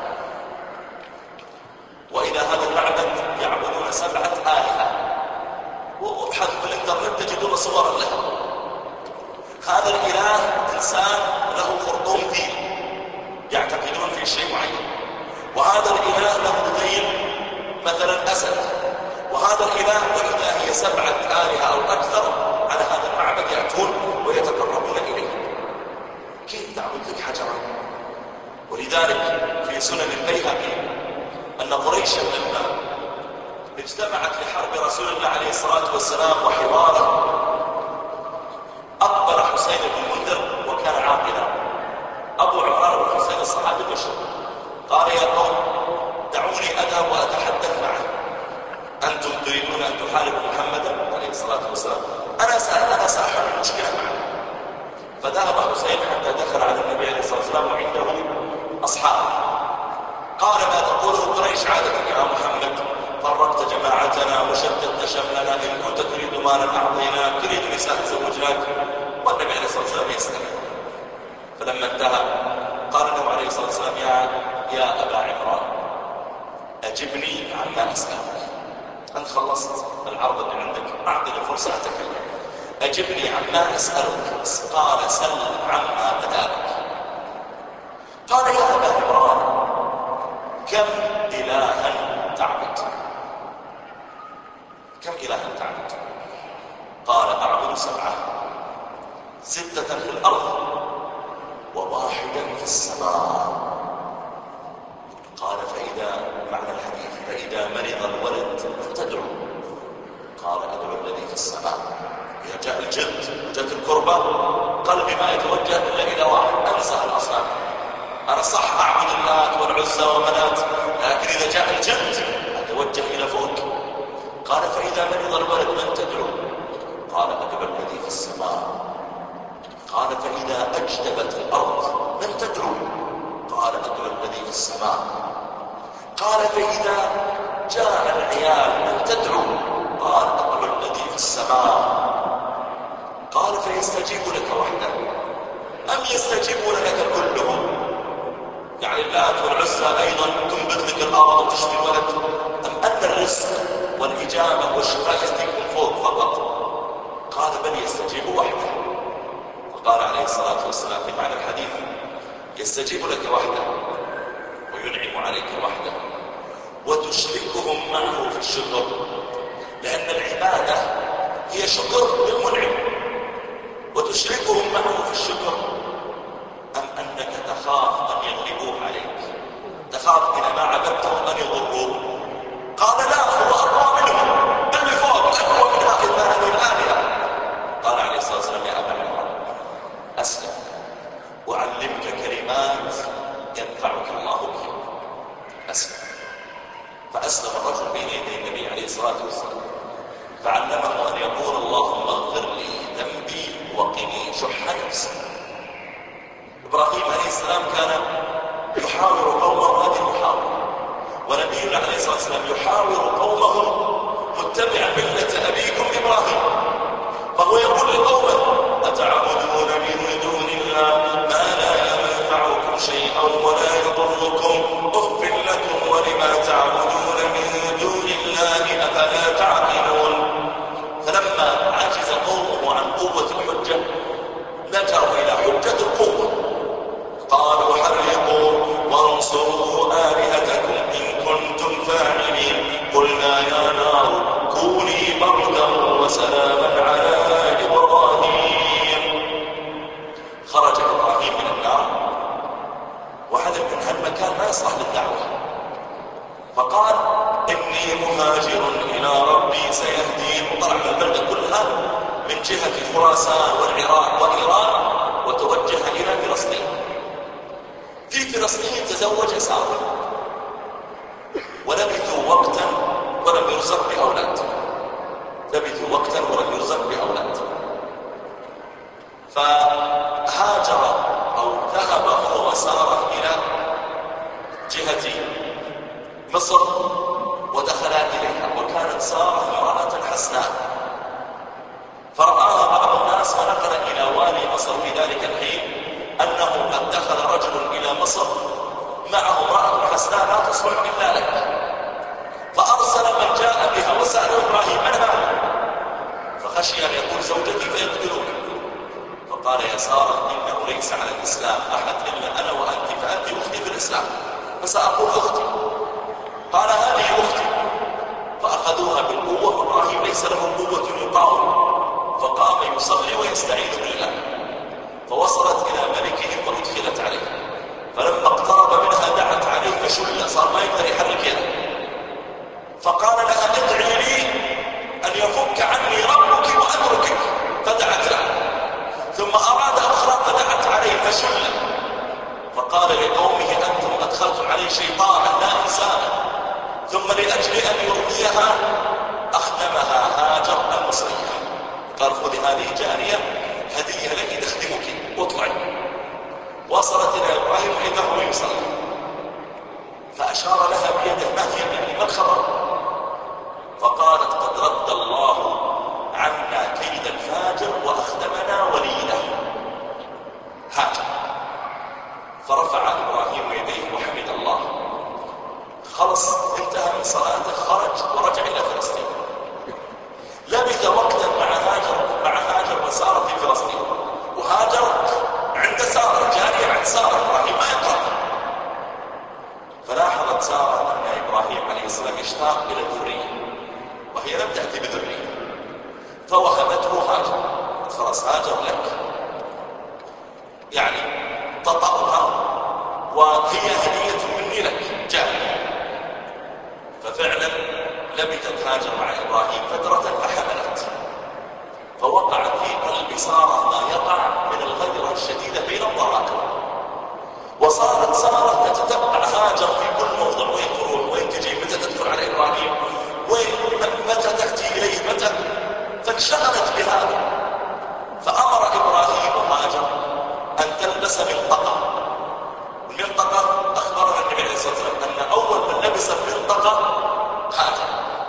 وإذا هذا المعبد يعبدون 7 آلهة، وابحث في الانترنت تجدون صورا له. هذا الإله إنسان له خرطوم ذيل يعتقدون في شيء معين، وهذا الإله له ذيل مثلا أسد، وهذا الإله، وإذا هي 7 آلهة أو أكثر على هذا المعبد يأتون ويتقربون إليه. كيف تعبد لك حجرا؟ ولذلك في سنن البيهقي أن قريشا لما اجتمعت لحرب رسول الله عليه الصلاة والسلام وحواره، أقبل حسين بن المنذر وكان عاقلا. أبو عمران بن حسين الصحابي المشهور قال يا قوم دعوني أذهب وأتحدث معه، أنتم تريدون أن تحاربوا محمدا عليه الصلاة والسلام، أنا سأحل المشكلة معه. فذهب حسين حتى دخل على النبي عليه الصلاة والسلام وعنده أصحابه. قال ما تقوله قريش عادة يا محمد؟ فرقت جماعتنا وشتت شملنا، إن كنت تريد مالا أعطيناك، تريد نساء زوجناك. والنبي عليه الصلاة والسلام يسأل. فلما انتهى قال له عليه الصلاة والسلام يا أبا عمران أجبني عما أسألك. أنت خلصت العرض اللي عندك، أعطني فرصة أتكلم. أجبني عما أسألك. قال سل عما بدالك. قال يا أبا عمران كم إلها تعبد؟ كم إلها تعبد؟ قال أعبد 7، 6 في الأرض و1 في السماء. قال فإذا معنى الحديث فإذا مرض الولد فتدعو. قال أدعو الذي في السماء. إذا جاء الجد وجت الكربة قلبي ما يتوجه إلا إلى واحد، أنسى الأصنام. أنا صح أعبد اللات والعزى ومنات، لكن إذا جاء الجد أتوجه إلى فوق. قال فإذا مرض الولد من تدعو؟ قال أدعو الذي في السماء. قال فإذا أجدبت الأرض من تدعو؟ قال أدعو الذي في السماء. قال فإذا جاء العيال من تدعو؟ قال أدعو الذي في السماء. قال فيستجيب لك وحده أم يستجيبون لك كلهم؟ يعني اللات والعزى أيضا تنبت لك الأرض وتشفي الولد، أم أن الرزق والإجابة والشفاء يستجيب من فوق فقط؟ قال بل يستجيب وحده. وقال عليه الصلاة والسلام في معنى الحديث يستجيب لك وحده وينعم عليك وحده وتشركهم معه في الشكر، لأن العبادة هي شكر للمنعم. وتشركهم معه في الشكر أم أنك تخاف أن يغلبوه عليك، تخاف إذا ما عبدتهم أن يضروه؟ قال لا، هو أقوى منهم، بل فوق أقوى من هذه الآلهة. قال عليه الصلاة والسلام يا أبا عمران أسلم وأعلمك كلمات ينفعك الله بها. أسلم. فأسلم الرجل بين يدي النبي عليه الصلاة والسلام فعلمه أن يقول اللهم اغفر لي ذنبي وقني شح نفسي. إبراهيم عليه السلام كان يحاور قومه هذه المحاورة، ونبينا عليه الصلاة والسلام يحاور قومه متبع ملة أبيكم إبراهيم. فهو يقول لقومه أتعبدون من دون الله ما لا ينفعكم شيئا ولا يضركم أف لكم ولما تعبدون من دون الله أفلا تعقلون. فلما عجز قومه عن قوة الحجة لجأوا إلى حجة القوة، قالوا حرقوا وانصروا آلهتكم إن كنتم فاعلين. قلنا يا نار كوني بردا وسلاما على إبراهيم. خرج إبراهيم من النار وعلم من هالمكان ما يصلح للدعوة، فقال إني مهاجر إلى ربي سيهدين. وطلع من البلدة كلها من جهة خراسان والعراق وإيران وتوجه إلى فلسطين. في فلسطين تزوج سارة ولبثوا وقتا ولم يرزق بأولاد، لبثوا وقتا ولم يرزق بأولاد. فهاجر أو ذهب هو وسارة إلى جهة مصر ودخلا إليها، وكانت سارة امرأة حسناء، فرآها بعض الناس فنقل إلى والي مصر في ذلك الحين أنه قد دخل رجل إلى مصر معه امرأة حسناء لا تصلح إلا لك. فأرسل من جاء بها وسأل إبراهيم من هذا؟ فخشي أن يقول زوجتي فيقتلوني، فقال يا سارة إنه ليس على الإسلام أحد إلا أنا وأنت، فأنت أختي في الإسلام فسأقول أختي. قال هذه أختي. فأخذوها بالقوة وإبراهيم ليس له قوة يقاوم، فقام يصلي ويستعين بالله. فوصلت إلى ملكهم وأدخلت عليه، فلما اقترب منها دعت عليه فشل، صار ما يقدر يحرك يده. فقال لها ادعي لي أن يفك عني ربك وأتركك، فدعت له. ثم أراد أخرى فدعت عليه فشل، فقال لقومه أنتم أدخلتم عليه شيطانا لا إنسانا. ثم لأجل أن يرضيها أخدمها هاجر المصرية، قال خذي هذه جارية هدية لك تخدمك واطلعي. وصلت إلى إبراهيم وإذا هو يصلي، فأشار لها بيده ما هي يعني ما الخبر؟ فقالت قد رد الله عنا كيد الفاجر وأخدمنا وليله هاجر. فرفع إبراهيم يديه وحمد الله، خلص انتهى من صلاته، خرج ورجع إلى فلسطين. لبث وقتا مع هاجر وسارة في فلسطين، وهاجر عند سارة جارية عند سارة، إبراهيم ما يقرأ. فلاحظت سارة أن إبراهيم عليه السلام يشتاق إلى الذرية وهي لم تأتي بذرية، فوهبته هاجر، خلاص هاجر لك، يعني تطأها وهي هدية مني لك جارية. ففعلا لبثت هاجر مع إبراهيم فترة فحملت، فوقعت في صار ما يقع من الغيرة الشديدة بين الضرائب، وصارت سارة تتتبع هاجر في كل موضع، وين تروح، وين تجي، متى تدخل على إبراهيم، وين، متى تأتي إليه، متى، فانشغلت بهذا. فأمر إبراهيم هاجر أن تلبس منطقة. المنطقة أخبرنا النبي عليه الصلاة والسلام أن أول من لبس المنطقة هاجر.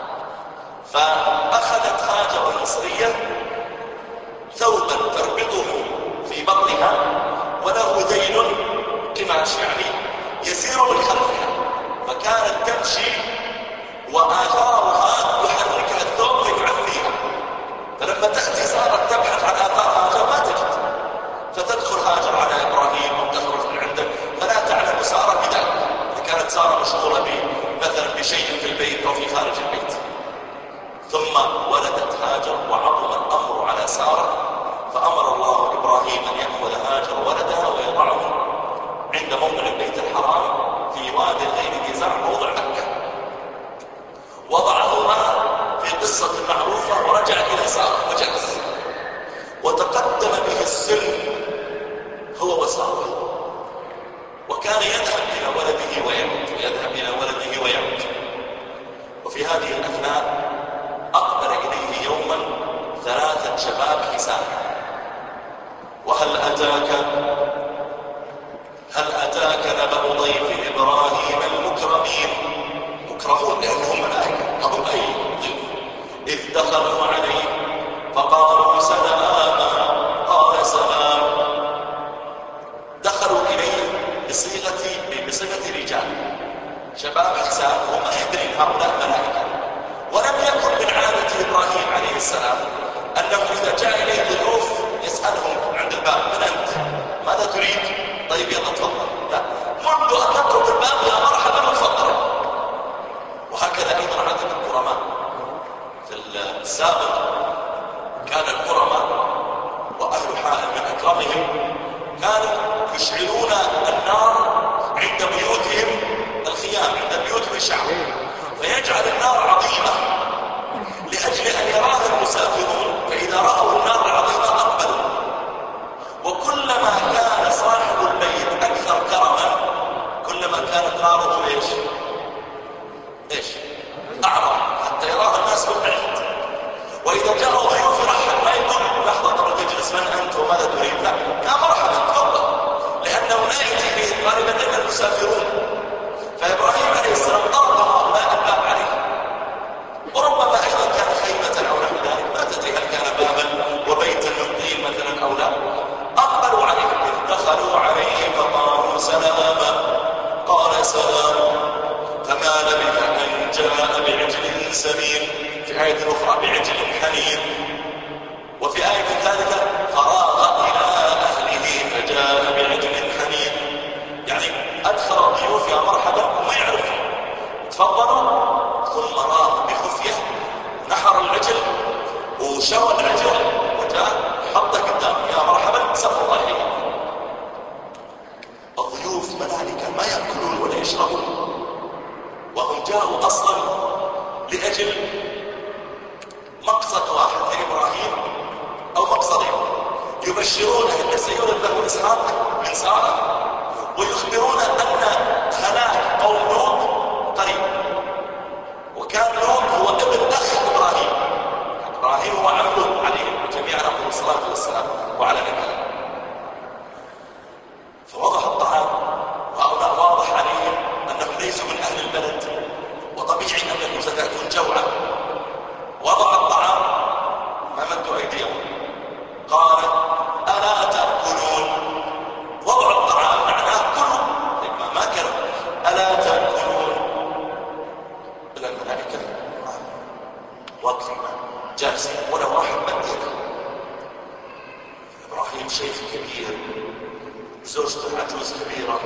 فأخذت هاجر المصرية ثوبا تربطه في بطنها وله ذيل قماش يعني يسير من خلفها، فكانت تمشي وآثارها يحركها الثوب ويعفيها. فلما تأتي سارة تبحث عن آثار هاجر ما تجد، فتدخل هاجر على إبراهيم أو تخرج من عنده، فلا تعلم سارة بذلك. كانت سارة مشغولة مثلا بشيء في البيت أو في خارج البيت. ثم ولدت هاجر وعظم الأمر على سارة، فأمر الله إبراهيم أن يأخذ هاجر ولدها ويضعه عند موضع البيت الحرام في واد غير ذي زرع موضع مكة. وضعهما في قصة معروفة ورجع إلى سارة وجلس، وتقدم به السن هو وسارة، وكان يذهب إلى ولده ويعود، يذهب إلى ولده ويعود. وفي هذه الأثناء أقبل إليه يوما 3 شباب حسان. وهل أتاك نبأ ضيف إبراهيم المكرمين؟ مكرمون لأنهم ملائكة، أظن أي ضيف. إذ دخلوا عليه فقالوا سلاما قال سلام. دخلوا إليه بصيغة رجال، شباب حسان، وما يدري هؤلاء ملائكة. ولم يكن من عادة إبراهيم عليه السلام أنه إذا جاء إليه ضيوف يسألهم عند الباب من أنت؟ ماذا تريد؟ طيب يلا تفضل. لا، منذ أن يطرق الباب يا مرحبا وتفضل. وهكذا أيضا عادة الكرماء في السابق. كان الكرماء وأهل حائل من أكرمهم كانوا يشعلون النار عند بيوتهم، الخيام عند بيوتهم الشعب، فيجعل النار عظيمة لأجل أن يراها المسافرون، فإذا رأوا النار العظيمة أقبلوا. وكلما كان صاحب البيت أكثر كرما كلما كانت ناره إيش؟ أعظم، حتى يراها الناس من بعيد. وإذا جاءوا ضيوف يرحب، ما يقول لحظة قبل تجلس من أنت وماذا تريد، لا، يا مرحبا تفضل، لأنه لا يأتي إليه غالبا إلا المسافرون. فإبراهيم عليه السلام طرق هؤلاء الباب عليه، وربما أيضا كان خيمة أو نحو ذلك، ما تدري هل كان بابا وبيتا من طين مثلا أو لا. أقبلوا عليه، إذ دخلوا عليه فقالوا سلاما قال سلام. فما لبث أن جاء بعجل سمين، في آية أخرى بعجل حنيذ، وفي آية ثالثة فراغ إلى أهله فجاء بعجل حنيذ. يعني أدخل الضيوف يا مرحبا وما يعرف، تفضلوا، ثم راغ بخفية نحر العجل وشوى العجل وجاء حطه قدام، يا مرحبا سفر الله إليه. الضيوف ملائكة ما يأكلون ولا يشربون، وهم جاءوا أصلا لأجل مقصد واحد لإبراهيم أو مقصدين: يبشرونه أن سيولد له إسحاق من سارة، ويخبرون أن هلاك قوم لوط قريب. وكان لوط هو ابن أخ إبراهيم هو عم لوط عليه جميعا أفضل الصلاة والسلام وعلى نبينا. فوضع الطعام، وهؤلاء واضح عليهم أنهم ليسوا من أهل البلد، وطبيعي أنكم ستأتون جوعا. وضع الطعام، ما مدوا أيديهم، قال ألا تأكلون؟ وضع الطعام معناه كلوا، ما كانوا ألا تأكلون؟ إلا الملائكة واقفين جالسين ولا واحد مد يده. إبراهيم شيخ كبير، زوجته عجوز كبيرة،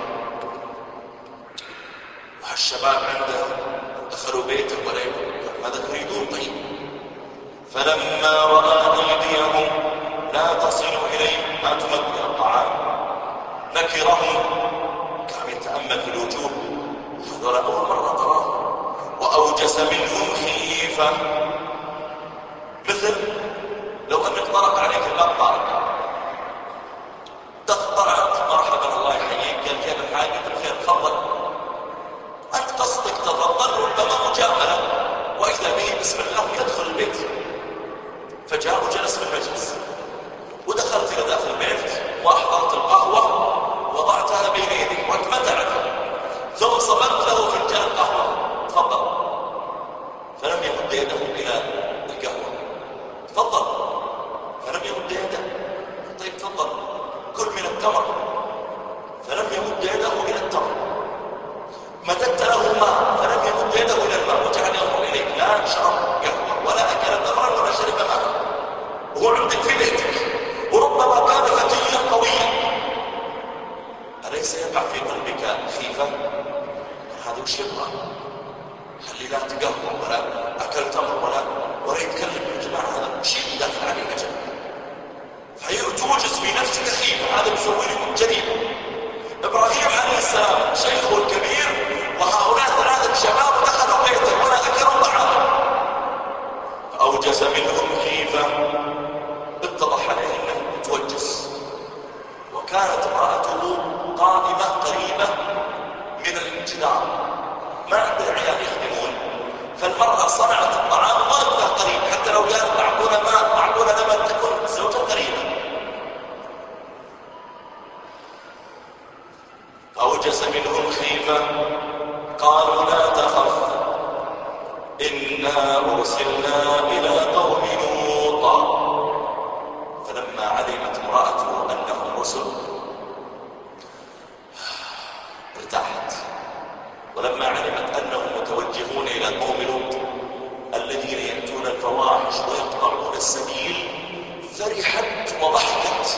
وهالشباب عنده دخلوا بيته ولا يقول ماذا تريدون؟ طيب. فلما رأى أيديهم لا تصل إليه، ما تمد الطعام، نكرهم، كان يتأمل في الوجوه، هذول أول مرة تراه، وأوجس منهم خيفة، مثل لو أنك طرق عليك الباب طارق التمر، فلم يمد يده إلى التمر. مددت له ماء فلم يمد يده إلى الماء، وجعل ينظر إليك، لا شرب قهوة ولا أكل تمرا ولا شرب ماء، وهو عندك في بيتك، وربما كان فتيا قويا. أليس يقع في قلبك خيفة؟ هذا وش يبغى؟ خلي لا تقهوى ولا أكل تمر ولا يتكلم. يا جماعة هذا شيء يدافع عليه أجل، فيتوجس في نفسك خيفة، هذا يسوي لكم جريمة. إبراهيم عليه السلام شيخه الكبير وهؤلاء 3 شباب دخلوا بيته ولا أكلوا طعاما، فأوجس منهم خيفة، اتضح عليه أنه متوجس. وكانت امرأته قائمة قريبة من الجدار، ما عندها عيال يخدمون، فالمرأة صنعت الطعام واقفة قريب، حتى لو قالت معقولة ماء معقولة لبن تكون الزوجة قريبة. أوجس منهم خيفة، قالوا لا تخف إنا أرسلنا إلى قوم لوط. فلما علمت امرأته أنهم رسل ارتاحت، ولما علمت أنهم متوجهون إلى قوم لوط الذين يأتون الفواحش ويقطعون السبيل فرحت وضحكت،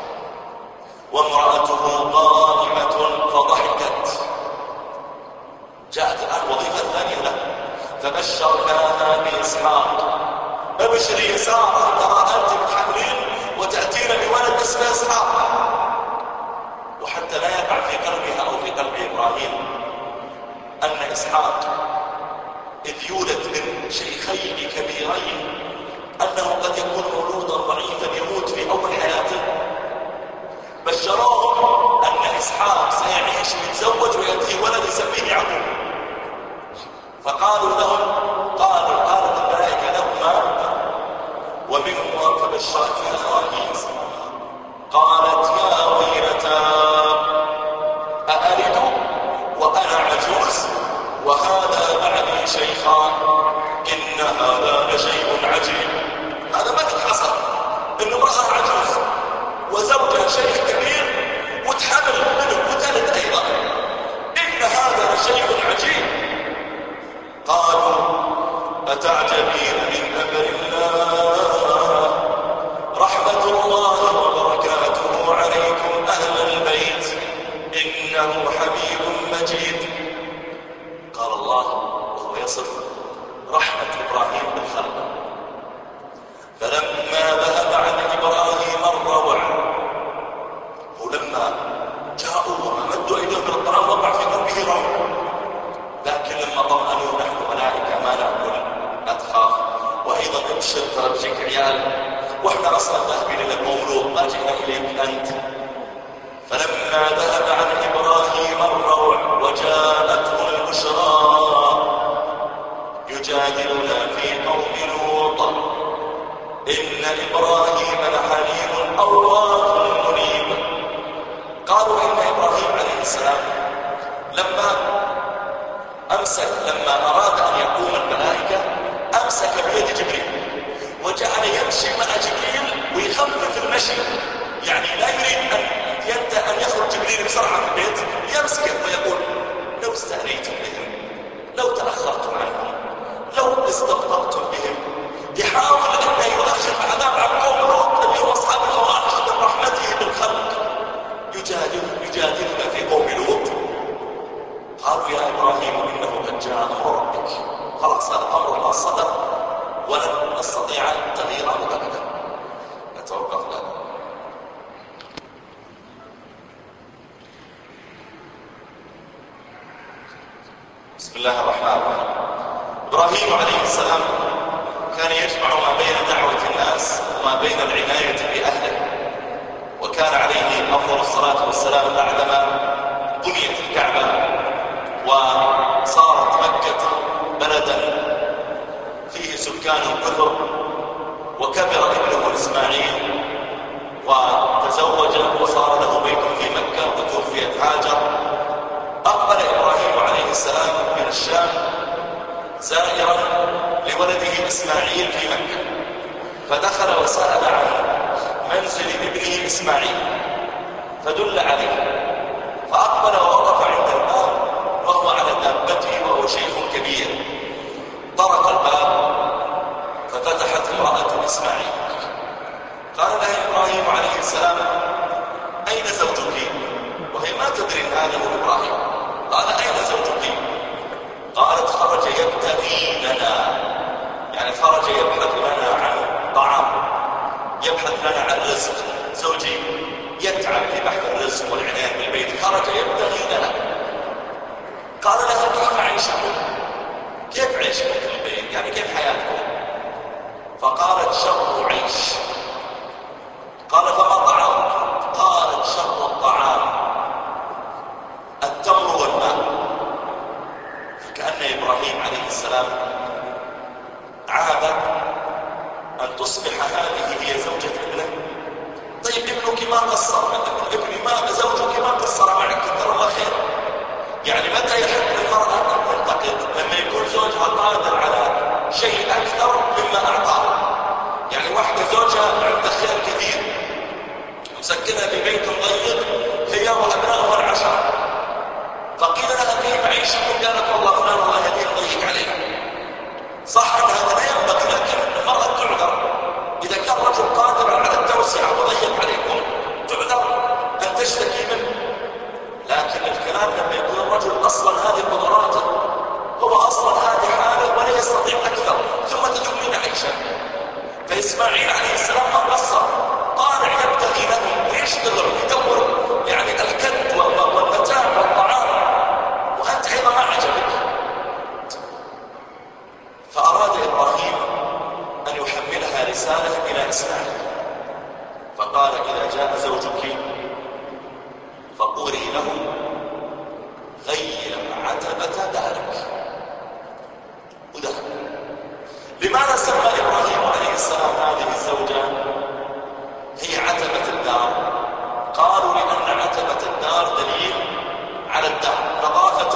وامرأته قائمة فضحكت. جاءت الآن وظيفة ثانية له، فبشرناها بإسحاق. ابشري يا سارة، ترى أنت بتحملين وتأتين بولد اسمه إسحاق. وحتى لا يقع في قلبها أو في قلب إبراهيم أن إسحاق إذ يولد من شيخين كبيرين أنه قد يكون مولودا ضعيفا يموت في أول حياته، بشروهم أن إسحاق سيعيش متزوج ويأتيه ولد يسميه يعقوب. فقالوا لهم قالت الملائكة لهما ومنهم فبشرتنا إبراهيم قالت يا ويلتى أألد وأنا عجوز وهذا بعدي شيخان إن هذا لشيء عجيب. هذا ما قد حصل، إن امرأة عجوز وزوجها شيخ كبير وتحمل منه وتلد أيضا، إن هذا لشيء عجيب. قالوا أتعجبين من أمر الله رحمة الله وبركاته عليكم أهل البيت إنه حميد مجيد. قال الله وهو يصف رحمة إبراهيم بالخلق فلما ذهب عن إبراهيم الروع، ولما جاءوا ومدوا أيديهم من الطعام وقع في قلبه روع، لكن لما طمأنوا نحن ملائكة ما نأكل لا تخاف، وأيضا ابشر ترى بجيك عيال، واحنا أصلا ذاهبين إلى المولود ما جئنا إليك أنت. فلما ذهب عن إبراهيم الروع وجاءته البشرى يجادلنا في قوم لوط إن إبراهيم لحليم أواه منيب. قالوا إن إبراهيم عليه السلام لما أراد أن يقوم الملائكة أمسك بيد جبريل وجعل يمشي مع جبريل ويخفف المشي، يعني لا يريد أن يخرج جبريل بسرعة في البيت، يمسكه ويقول لو استأنيتم بهم، لو تأخرتم عنهم، لو استبطأتم بهم، يحاول أن يؤخر عذاب عن قوم لوط اللي هم أصحاب الفواحش من رحمته بالخلق. يجادلنا في قوم لوط. قالوا يا إبراهيم إنه قد جاء أمر ربك، خلاص هذا أمر ما صدق ولن نستطيع تغييره أبدا. نتوقف الآن. بسم الله الرحمن الرحيم. إبراهيم عليه السلام كان يجمع ما بين دعوة الناس وما بين العناية بأهله، وكان عليه أفضل الصلاة والسلام بعدما بنيت الكعبة وصارت مكة بلدا فيه سكان كثر، وكبر ابنه إسماعيل وتزوج وصار له بيت في مكة وتوفيت هاجر. أقبل إبراهيم عليه السلام من الشام زائرا لولده إسماعيل في مكة، فدخل وسأل عن منزل ابنه إسماعيل، فدل عليه، فأقبل ووقف عند الباب وهو على دابته وهو شيخ كبير. طرق الباب ففتحت امرأة إسماعيل، قال لها إبراهيم عليه السلام: أين زوجك؟ وهي ما تدري أن هذا هو إبراهيم. قال: أين زوجك؟ قالت: خرج يبتغي لنا، يعني خرج يبحث لنا عن طعام، يبحث لنا عن رزق. زوجي يتعب في بحث الرزق والعناية بالبيت، خرج يبتغي لنا. قال لها: كيف عيشكم؟ كيف عيشكم في البيت؟ يعني كيف حياتكم؟ فقالت: شر عيش. قال: فما طعامك؟ قالت: شر الطعام التمر والماء. فكأن إبراهيم عليه السلام عاب أن تصبح هذه هي زوجة ابنه. طيب ابنك ما قصر، ابني ما زوجك ما قصر معك، ترى الله خير. يعني متى يحق للمرأة أن تنتقد؟ لما يكون زوجها قادر على شيء أكثر مما أعطاه. يعني واحدة زوجها عنده خير كثير، مسكنها في بيت ضيق هي وأبنائها العشرة، فقيل لها: كيف عيشكم؟ قالت: والله فلان الله يهديه ضيق علينا. صح أن هذا لا ينبغي، لكن المرأة تعذر إذا كان رجل قادرا على التوسعة وضيق عليكم، تعذر أن تشتكي منه. لكن الكلام لما يكون الرجل أصلا هذه قدراته، هو أصلا هذه حاله ولا يستطيع أكثر، ثم تجملين عيشه. فإسماعيل عليه السلام ما قصر، طالع يبتغي لهم ويشتغل ويدور يعني الكد والمتاع والطعام، وأنت أيضا ما عجبك. فأراد إبراهيم أن يحملها رسالة إلى إسماعيل، فقال: إذا جاء زوجك فقولي له: غير عتبة دارك. وذهب. لماذا سمى إبراهيم عليه السلام هذه الزوجة هي عتبة الدار؟ قالوا: لأن عتبة الدار دليل على الدار، نظافة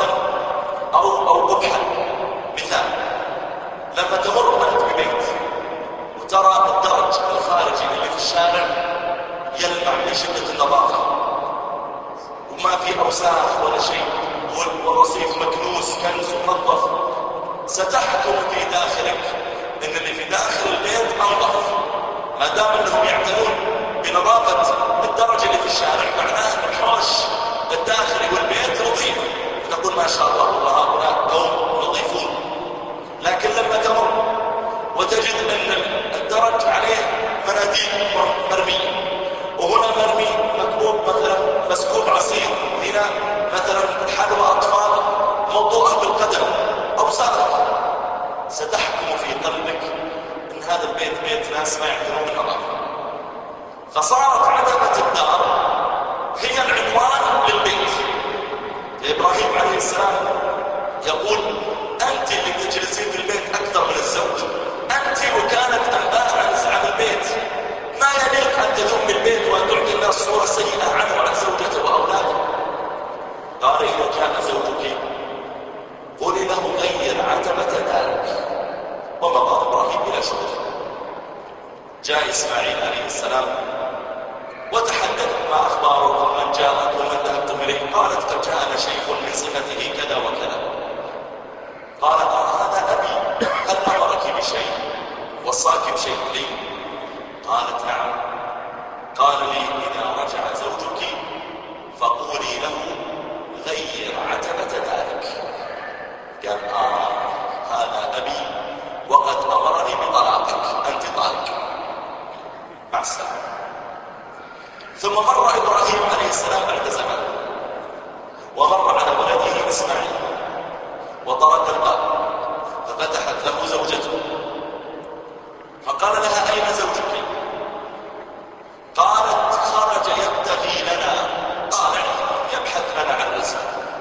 أو قبحا. مثال: لما تمر أنت ببيت وترى الدرج الخارجي اللي في الشارع يلمع من شدة النظافة وما في أوساخ ولا شيء، والرصيف مكنوس كنس منظف، ستحكم في داخلك ان اللي في داخل البيت انظف. ما دام انهم يعتنون بنظافة الدرج اللي في الشارع، معناه ان الحوش الداخلي والبيت نظيف، فتقول: ما شاء الله والله هؤلاء قوم نظيفون. لكن لما تمر وتجد ان الدرج عليه مناديل مرمية، وهنا مرمي مكبوب مثلا مسكوب عصير، هنا مثلا حلوى أطفال موضوعة بالقدم أو سارق، ستحكم في قلبك إن هذا البيت بيت ناس ما يعتنون بالنظافة. فصارت عتبة الدار هي العنوان للبيت. إبراهيم عليه السلام يقول: أنت اللي تجلسين في البيت أكثر من الزوج، أنت وكانت أنباء عن البيت، ما يليق أن تذم البيت وأن تعطي الناس صورة سيئة عنه وعن زوجته وأولاده. قال: إذا جاء زوجك قولي له: غير عتبة دارك. ومضى إبراهيم إلى شغله. جاء إسماعيل عليه السلام وتحدث: ما أخباركم؟ من جاءكم؟ من ذهبتم إليه؟ قالت: قد جاءنا شيخ من صفته كذا وكذا. قال: هذا أبي، هل أمرك بشيء؟ وصاك بشيء لي؟ قالت: نعم. قال لي: إذا رجع زوجك فقولي له: غير عتبة ذلك. قال: هذا أبي وقد أمرني بطلاقك، أنت طالق، مع السلامة. ثم مر إبراهيم عليه السلام بعد زمان ومر على ولده إسماعيل وطرق الباب، ففتحت له زوجته فقال لها: أين زوجك؟ قالت: خرج يبتغي لنا، طالع يبحث لنا عن رزق.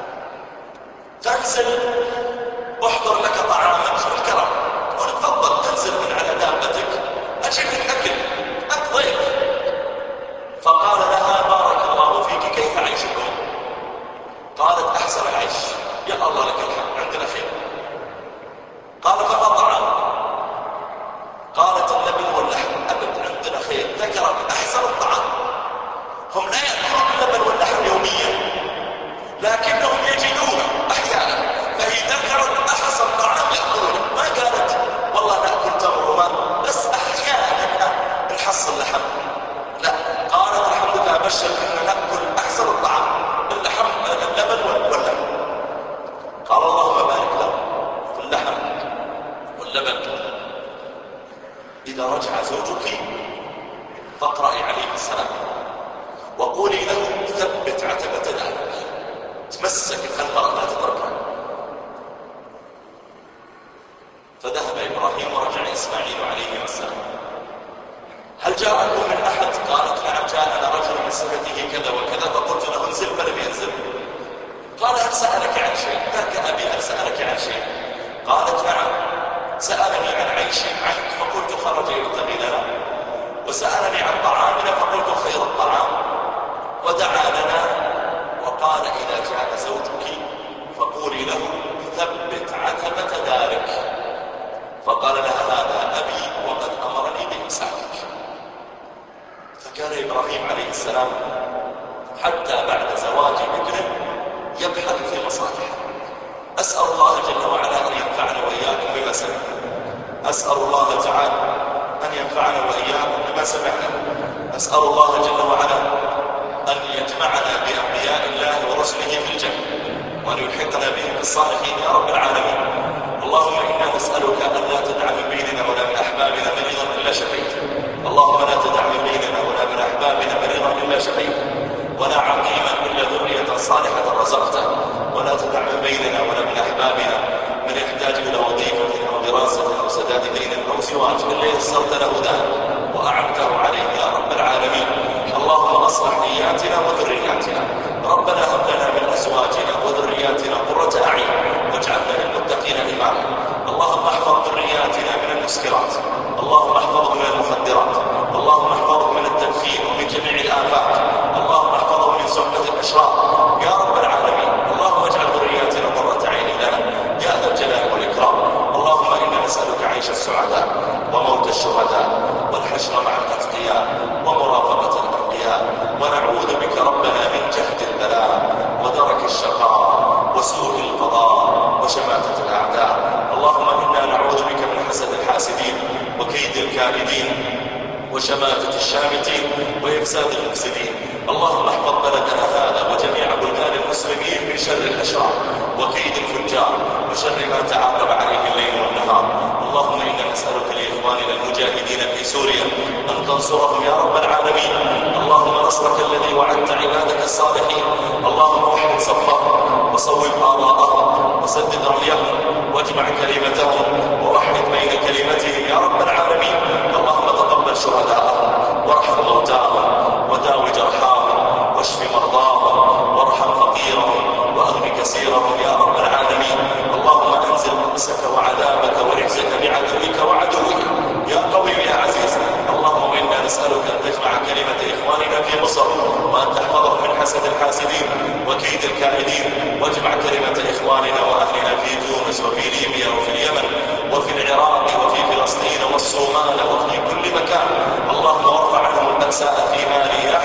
تنزل احضر لك طعامك بالكرم، تقول: تفضل تنزل من على دابتك أجيب لك أكل، أنت ضيف. فقال لها: بارك الله فيك، كيف عيشكم؟ قالت: أحسن العيش، يا الله لك الحمد، عندنا خير. قال: فما طعام؟ قالت: اللبن واللحم. أبد، السلام وقولي له ثبت عتبة دارك، تمسك بهالمرأة لا تتركها. فذهب إبراهيم ورجع إسماعيل عليه السلام. هل جاءكم من أحد؟ قالت نعم جاءنا رجل بصفته كذا وكذا، فقلت له انزل فلم ينزل. قال هل سألك عن شيء؟ ذاك أبي هل سألك عن شيء؟ قالت نعم سألني عن عيش عنك، فقلت خرج يبتغي لنا، وسألني عن طعامنا فقلت خير الطعام، ودعا لنا وقال إذا جاء زوجك فقولي له ثبت عتبة دارك. فقال لها هذا أبي وقد أمرني بإمساكك. فكان إبراهيم عليه السلام حتى بعد زواج ابنه يبحث في مصالحه. أسأل الله جل وعلا أن ينفعنا وإياكم بما سمعنا. أسأل الله تعالى أن ينفعنا وإياكم بما سمعنا. أسأل الله جل وعلا أن يجمعنا بأنبياء الله ورسله في الجنة، وأن يلحقنا بهم بالصالحين يا رب العالمين. اللهم إنا نسألك أن لا تدع من بيننا ولا من أحبابنا مريضا إلا شفيته. اللهم لا تدع من بيننا ولا من أحبابنا مريضا إلا شفيته، ولا عقيما إلا ذرية صالحة رزقته، ولا تدع من بيننا ولا من أحبابنا من يحتاج إلى وظيفة أو دراسة أو سداد دين أو زواج إلا يسرت له ذلك وأعنته عليه يا رب العالمين. اللهم أصلح نياتنا وذرياتنا. ربنا هب لنا من أزواجنا وذرياتنا قرة أعين واجعلنا للمتقين إماما. اللهم احفظ ذرياتنا من المسكرات، اللهم احفظهم من المخدرات، اللهم احفظهم من التدخين ومن جميع الآفات، اللهم احفظهم من صحبة الأشرار يا رب العالمين. اللهم اجعل ذرياتنا قرة عين لنا يا ذا الجلال والإكرام. اللهم إنا نسألك عيش السعداء وموت الشهداء والحشر مع الأتقياء ومرافقة الأنبياء، ونعوذ بك ربنا من جهد البلاء ودرك الشقاء وسوء القضاء وشماتة الأعداء. اللهم إنا نعوذ بك من حسد الحاسدين وكيد الكائدين وشماتة الشامتين وإفساد المفسدين. اللهم احفظ بلدنا هذا وجميع بلدان المسلمين من شر الأشرار وكيد الفجار وشر ما تعاقب عليه الليل والنهار. اللهم إنا نسألك لإخواننا المجاهدين في سوريا أن تنصرهم يا رب العالمين. اللهم نصرك الذي وعدت عبادك الصالحين. اللهم وحد صفهم وصوب آراءهم وسدد رميهم واجمع كلمتهم ووحد بين كلمتهم يا رب العالمين. اللهم تقبل شهداءهم وارحم موتاهم وداو جرحاهم واشف مرضاهم وارحم فقيرهم واغن كثيرهم يا رب العالمين. اللهم انزل بأسك وعذابك ورجزك بعدوك وعدوك يا قوي يا عزيز. اللهم انا نسألك ان تجمع كلمة اخواننا في مصر، وان تحفظهم من حسد الحاسدين وكيد الكائدين، واجمع كلمة اخواننا واهلنا في تونس وفي ليبيا وفي اليمن وفي العراق وفي فلسطين والصومال وفي كل مكان. اللهم وارفع عنهم البأساء في مالي يا